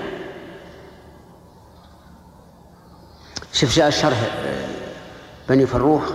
شوف جاء الشرح بني فروخ.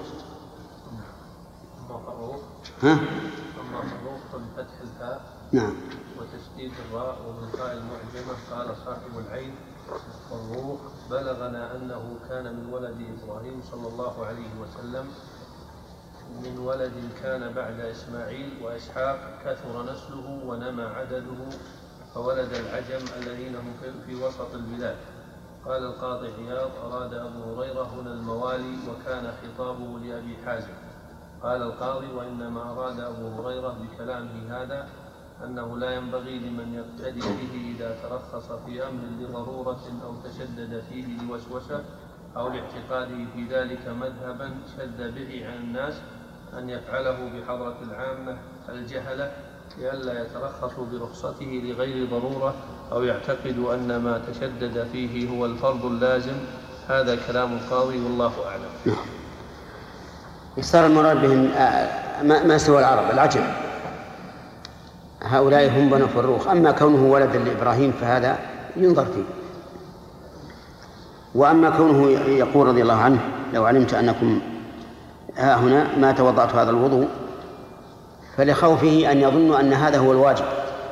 ها؟ أما فروخ بفتح الهاء نعم وتشديد الراء والقاء المعجمة. قال صاحب العين فروخ بلغنا أنه كان من ولد إبراهيم صلى الله عليه وسلم من ولد كان بعد إسماعيل وإسحاق كثر نسله ونمى عدده فولد العجم الذين هم في وسط البلاد. قال القاضي عياض أراد أبو هريرة هنا الموالي وكان خطابه لأبي حازم. قال القاضي وإنما أراد أبو هريرة بكلامه هذا أنه لا ينبغي لمن يقتدي به إذا ترخص في أمر لضرورة أو تشدد فيه لوسوسة أو لاعتقاده في ذلك مذهبا شد به عن الناس أن يفعله بحضرة العامة الجهلة لئلا يترخصوا برخصته لغير ضرورة أو يعتقدوا أن ما تشدد فيه هو الفرض اللازم. هذا كلام القاضي والله أعلم. صار المراد بهم ما سوى العرب العجم، هؤلاء هم بنو فروخ. أما كونه ولدا لإبراهيم فهذا ينظر فيه. وأما كونه يقول رضي الله عنه لو علمت أنكم ها هنا ما توضأت هذا الوضوء، فلخوفه أن يظن أن هذا هو الواجب.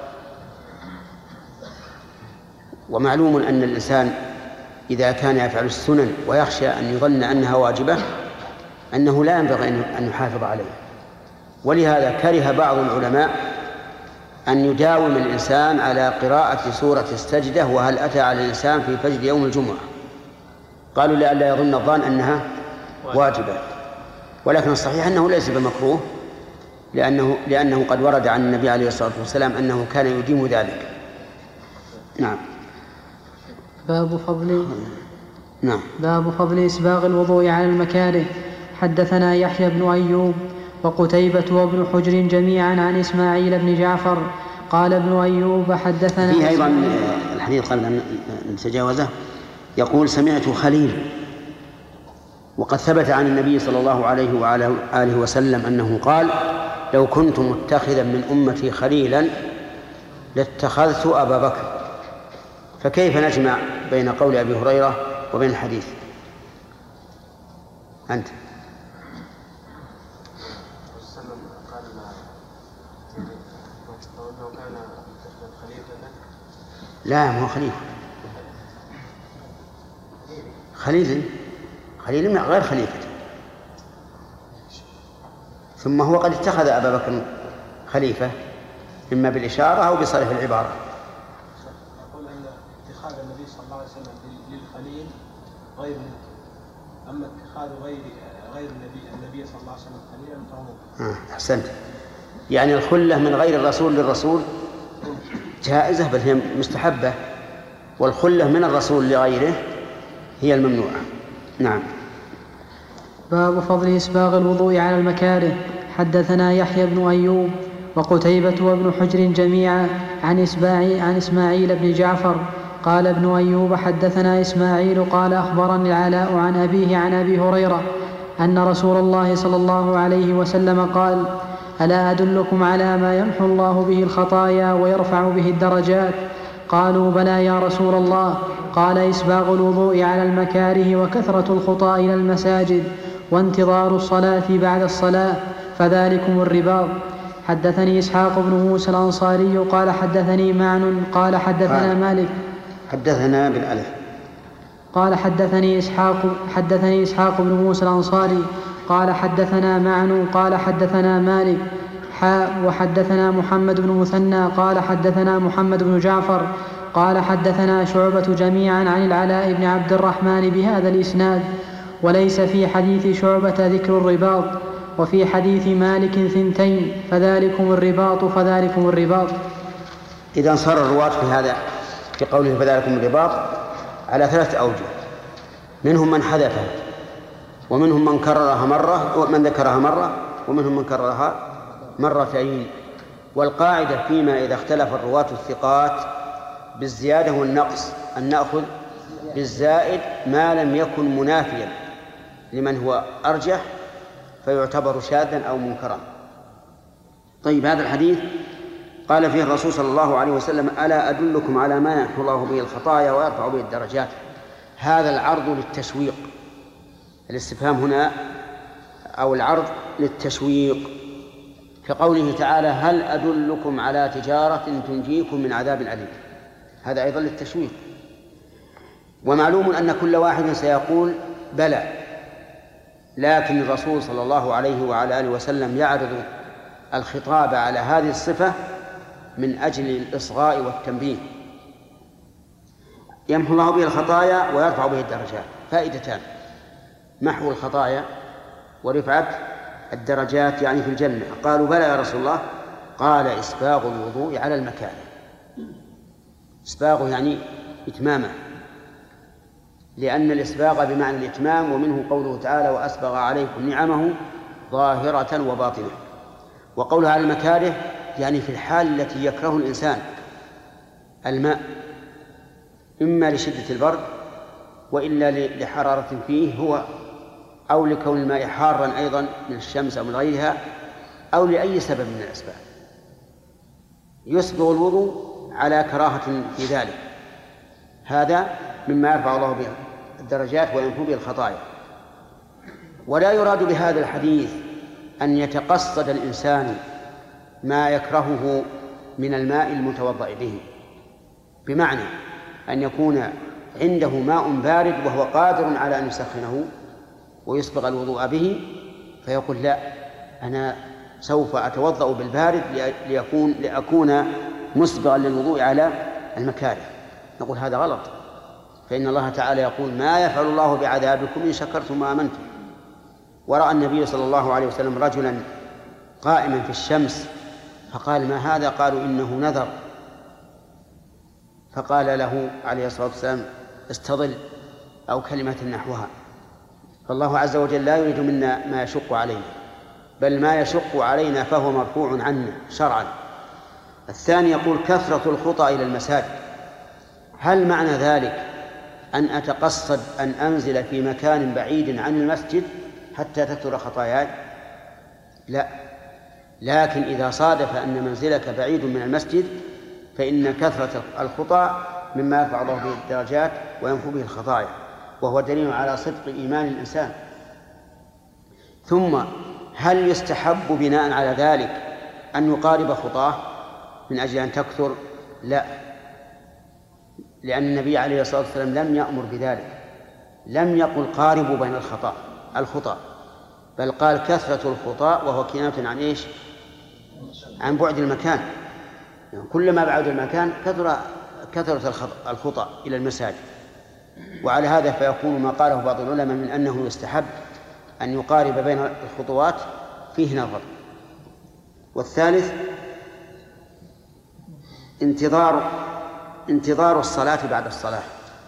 ومعلوم أن الإنسان إذا كان يفعل السنن ويخشى أن يظن أنها واجبة أنه لا ينبغي أن يحافظ عليه. ولهذا كره بعض العلماء أن يداوم الإنسان على قراءة سورة السجدة وهل أتى على الإنسان في فجر يوم الجمعة، قالوا لئلا يظن الظان أنها واجبة. ولكن الصحيح أنه ليس بمكروه، لأنه, لأنه قد ورد عن النبي عليه الصلاة والسلام أنه كان يديم ذلك. نعم. باب فضل نعم. باب فضل إسباغ الوضوء على المكاره. حدثنا يحيى بن أيوب وقتيبة وابن حجر جميعا عن إسماعيل بن جعفر قال ابن أيوب حدثنا فيه أيضا الحديث قبل أن نتجاوزه يقول سمعت خليل، وقد ثبت عن النبي صلى الله عليه وعلى آله وسلم أنه قال لو كنت متخذا من أمتي خليلا لاتخذت أبا بكر. فكيف نجمع بين قول أبي هريرة وبين الحديث؟ أنت لا ما هو خليفة، خليل خليل غير خليفة، ثم هو قد اتخذ أبا بكر خليفة إما بالإشارة أو بصرف العبارة. أقول أن اتخاذ النبي صلى الله عليه وسلم للخليل غير، أما اتخاذ غير غير النبي النبي صلى الله عليه وسلم خليلا فهو آه أحسنت. يعني الخلة من غير الرسول للرسول جائزة بل هي مستحبة، والخلة من الرسول لغيره هي الممنوعة. نعم. باب فضل إسباغ الوضوء على المكاره. حدثنا يحيى بن أيوب وقتيبة وابن حجر جميعا عن إسماعيل عن إسماعيل بن جعفر قال ابن أيوب حدثنا إسماعيل قال أخبرني العلاء عن أبيه عن أبي هريرة أن رسول الله صلى الله عليه وسلم قال ألا أدلكم على ما يمحو الله به الخطايا ويرفع به الدرجات؟ قالوا بلى يا رسول الله. قال إسباغ الوضوء على المكاره وكثرة الخطى إلى المساجد وانتظار الصلاة بعد الصلاة فذلكم الرباط. حدثني إسحاق بن موسى الأنصاري قال حدثني معن قال حدثنا قال مالك حدثنا بالألف قال حدثني إسحاق حدثني إسحاق بن موسى الأنصاري قال حدثنا معن قال حدثنا مالك حاء وحدثنا محمد بن مثنى قال حدثنا محمد بن جعفر قال حدثنا شعبة جميعا عن العلاء بن عبد الرحمن بهذا الإسناد، وليس في حديث شعبة ذكر الرباط، وفي حديث مالك ثنتين فذلكم الرباط فذلكم الرباط. إذا انصر الرواة في هذا في قوله فذلكم الرباط على ثلاثة أوجه، منهم من حذفها ومنهم من كررها مرة ومن ذكرها مرة ومنهم من كررها مرتين. والقاعدة فيما إذا اختلف الرواة الثقات بالزيادة والنقص أن نأخذ بالزائد ما لم يكن منافيا لمن هو أرجح فيعتبر شاذا أو منكرا. طيب، هذا الحديث قال فيه الرسول صلى الله عليه وسلم ألا أدلكم على ما يمحو الله به الخطايا ويرفع به الدرجات. هذا العرض للتشويق، الاستفهام هنا أو العرض للتشويق، كقوله تعالى هل أدلكم على تجارة تنجيكم من عذاب أليم، هذا أيضا للتشويق. ومعلوم أن كل واحد سيقول بلى، لكن الرسول صلى الله عليه وعلى آله وسلم يعرض الخطاب على هذه الصفة من أجل الإصغاء والتنبيه. يمحو الله به الخطايا ويرفع به الدرجات، فائدتان: محو الخطايا ورفعة الدرجات يعني في الجنة. قالوا بلى يا رسول الله، قال إسباغ الوضوء على المكان. إسباغ يعني إتمامه، لأن الإسباغ بمعنى الإتمام، ومنه قوله تعالى وأسبغ عليكم نعمه ظاهرة وباطنة. وقولها على المكاره يعني في الحال التي يكره الإنسان الماء، إما لشدة البرد وإلا لحرارة فيه هو، أو لكون الماء حارا أيضا من الشمس أو من غيرها، أو لأي سبب من الأسباب. يسبغ الوضوء على كراهة في ذلك، هذا مما يرفع الله به الدرجات وينفو به الخطايا. ولا يراد بهذا الحديث أن يتقصد الإنسان ما يكرهه من الماء المتوضأ به، بمعنى أن يكون عنده ماء بارد وهو قادر على أن يسخنه ويسبغ الوضوء به، فيقول لا، أنا سوف أتوضأ بالبارد ليكون لأكون مسبغا للوضوء على المكاره. نقول هذا غلط، فإن الله تعالى يقول ما يفعل الله بعذابكم إن شكرتم وآمنتم. ورأى النبي صلى الله عليه وسلم رجلا قائما في الشمس فقال ما هذا؟ قالوا إنه نذر، فقال له عليه الصلاة والسلام استظل، أو كلمة نحوها. فالله عز وجل لا يريد منا ما يشق علينا، بل ما يشق علينا فهو مرفوع عنا شرعا. الثاني يقول كثرة الخطى إلى المساجد. هل معنى ذلك أن أتقصد أن أنزل في مكان بعيد عن المسجد حتى تكثر خطاياي؟ لا، لكن إذا صادف أن منزلك بعيد من المسجد فإن كثرة الخطى مما يرفع الله به الدرجات وينفو به الخطايا، وهو دليل على صدق إيمان الإنسان. ثم هل يستحب بناء على ذلك أن يقارب خطاه من أجل أن تكثر؟ لا، لأن النبي عليه الصلاة والسلام لم يأمر بذلك، لم يقل قاربوا بين الخطأ الخطأ بل قال كثرة الخطأ، وهو كناية عن إيش؟ عن بعد المكان. يعني كلما بعد المكان كثر كثرة الخطأ إلى المساجد. وعلى هذا فيكون ما قاله بعض العلماء من أنه يستحب أن يقارب بين الخطوات فيه نظر. والثالث انتظار انتظار الصلاة بعد الصلاة.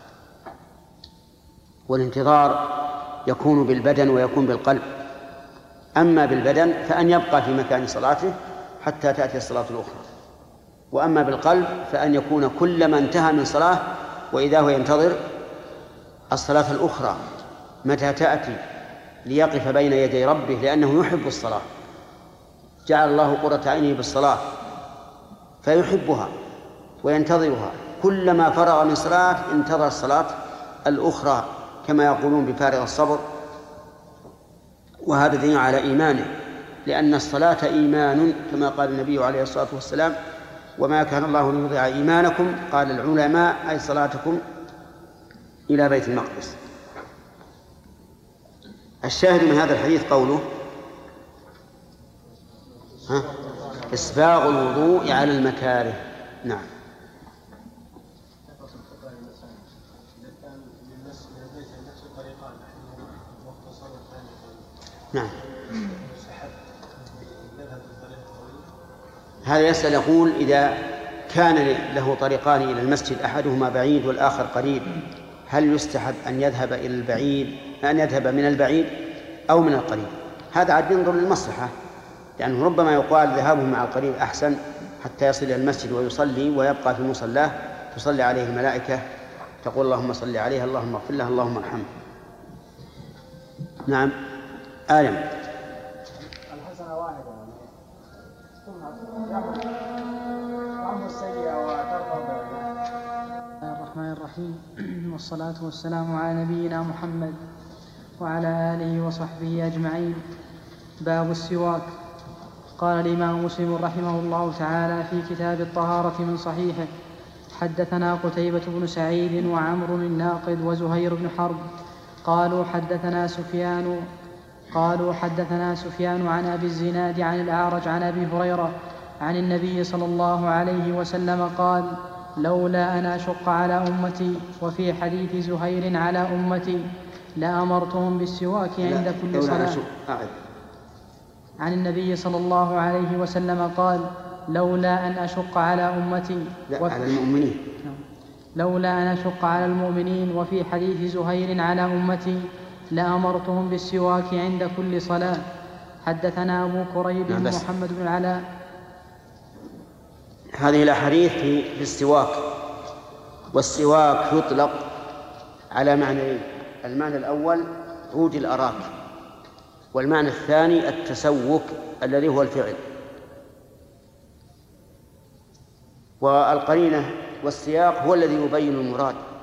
والانتظار يكون بالبدن ويكون بالقلب. أما بالبدن فأن يبقى في مكان صلاته حتى تأتي الصلاة الأخرى، وأما بالقلب فأن يكون كلما انتهى من صلاة وإذا هو ينتظر الصلاة الأخرى متى تأتي ليقف بين يدي ربه، لأنه يحب الصلاة، جعل الله قرة عينه بالصلاة فيحبها وينتظرها، كلما فرغ من صلاة انتظر الصلاة الأخرى كما يقولون بفارغ الصبر. وهذا دليل على إيمانه، لأن الصلاة إيمان كما قال النبي عليه الصلاة والسلام: وما كان الله ليضيع إيمانكم. قال العلماء: أي صلاتكم إلى بيت المقدس. الشاهد من هذا الحديث قوله: ها؟ إسباغ الوضوء على المكاره. نعم. نعم. هذا يسأل يقول: إذا كان له طريقان إلى المسجد أحدهما بعيد والآخر قريب، هل يستحب أن يذهب إلى البعيد أن يذهب من البعيد أو من القريب؟ هذا عاد ينظر للمصلحة، لأنه ربما يقال ذهابه مع القريب أحسن حتى يصل إلى المسجد ويصلي ويبقى في مصلاه تصلي عليه الملائكة تقول: اللهم صل عليه، اللهم اغفر له، اللهم ارحمه. نعم. آدم. الحسنة واحدة ثم السيئة وترضى. الرحمن الرحيم، والصلاة والسلام على نبينا محمد وعلى آله وصحبه أجمعين. باب السواك. قال الإمام مسلم رحمه الله تعالى في كتاب الطهارة من صحيحه: حدثنا قتيبة بن سعيد وعمر الناقد وزهير بن حرب قالوا حدثنا سفيان قالوا حدثنا سفيان عن أبي الزناد عن الأعرج عن أبي هريرة عن النبي صلى الله عليه وسلم قال: لولا أن أشق على أمتي. وفي حديث زهير على أمتي لأمرتهم بالسواك عند كل صلاة. عن النبي صلى الله عليه وسلم قال: لولا أن أشق على أمتي. على المؤمنين. لولا أن أشق على المؤمنين. وفي حديث زهير على أمتي لأمرتهم بالسواك عند كل صلاة. حدثنا أبو كريب بن محمد بن العلاء. هذه الأحاديث في السواك، والسواك يطلق على معنيين: المعنى الأول عود الأراك، والمعنى الثاني التسوك الذي هو الفعل. والقرينة والسياق هو الذي يبين المراد.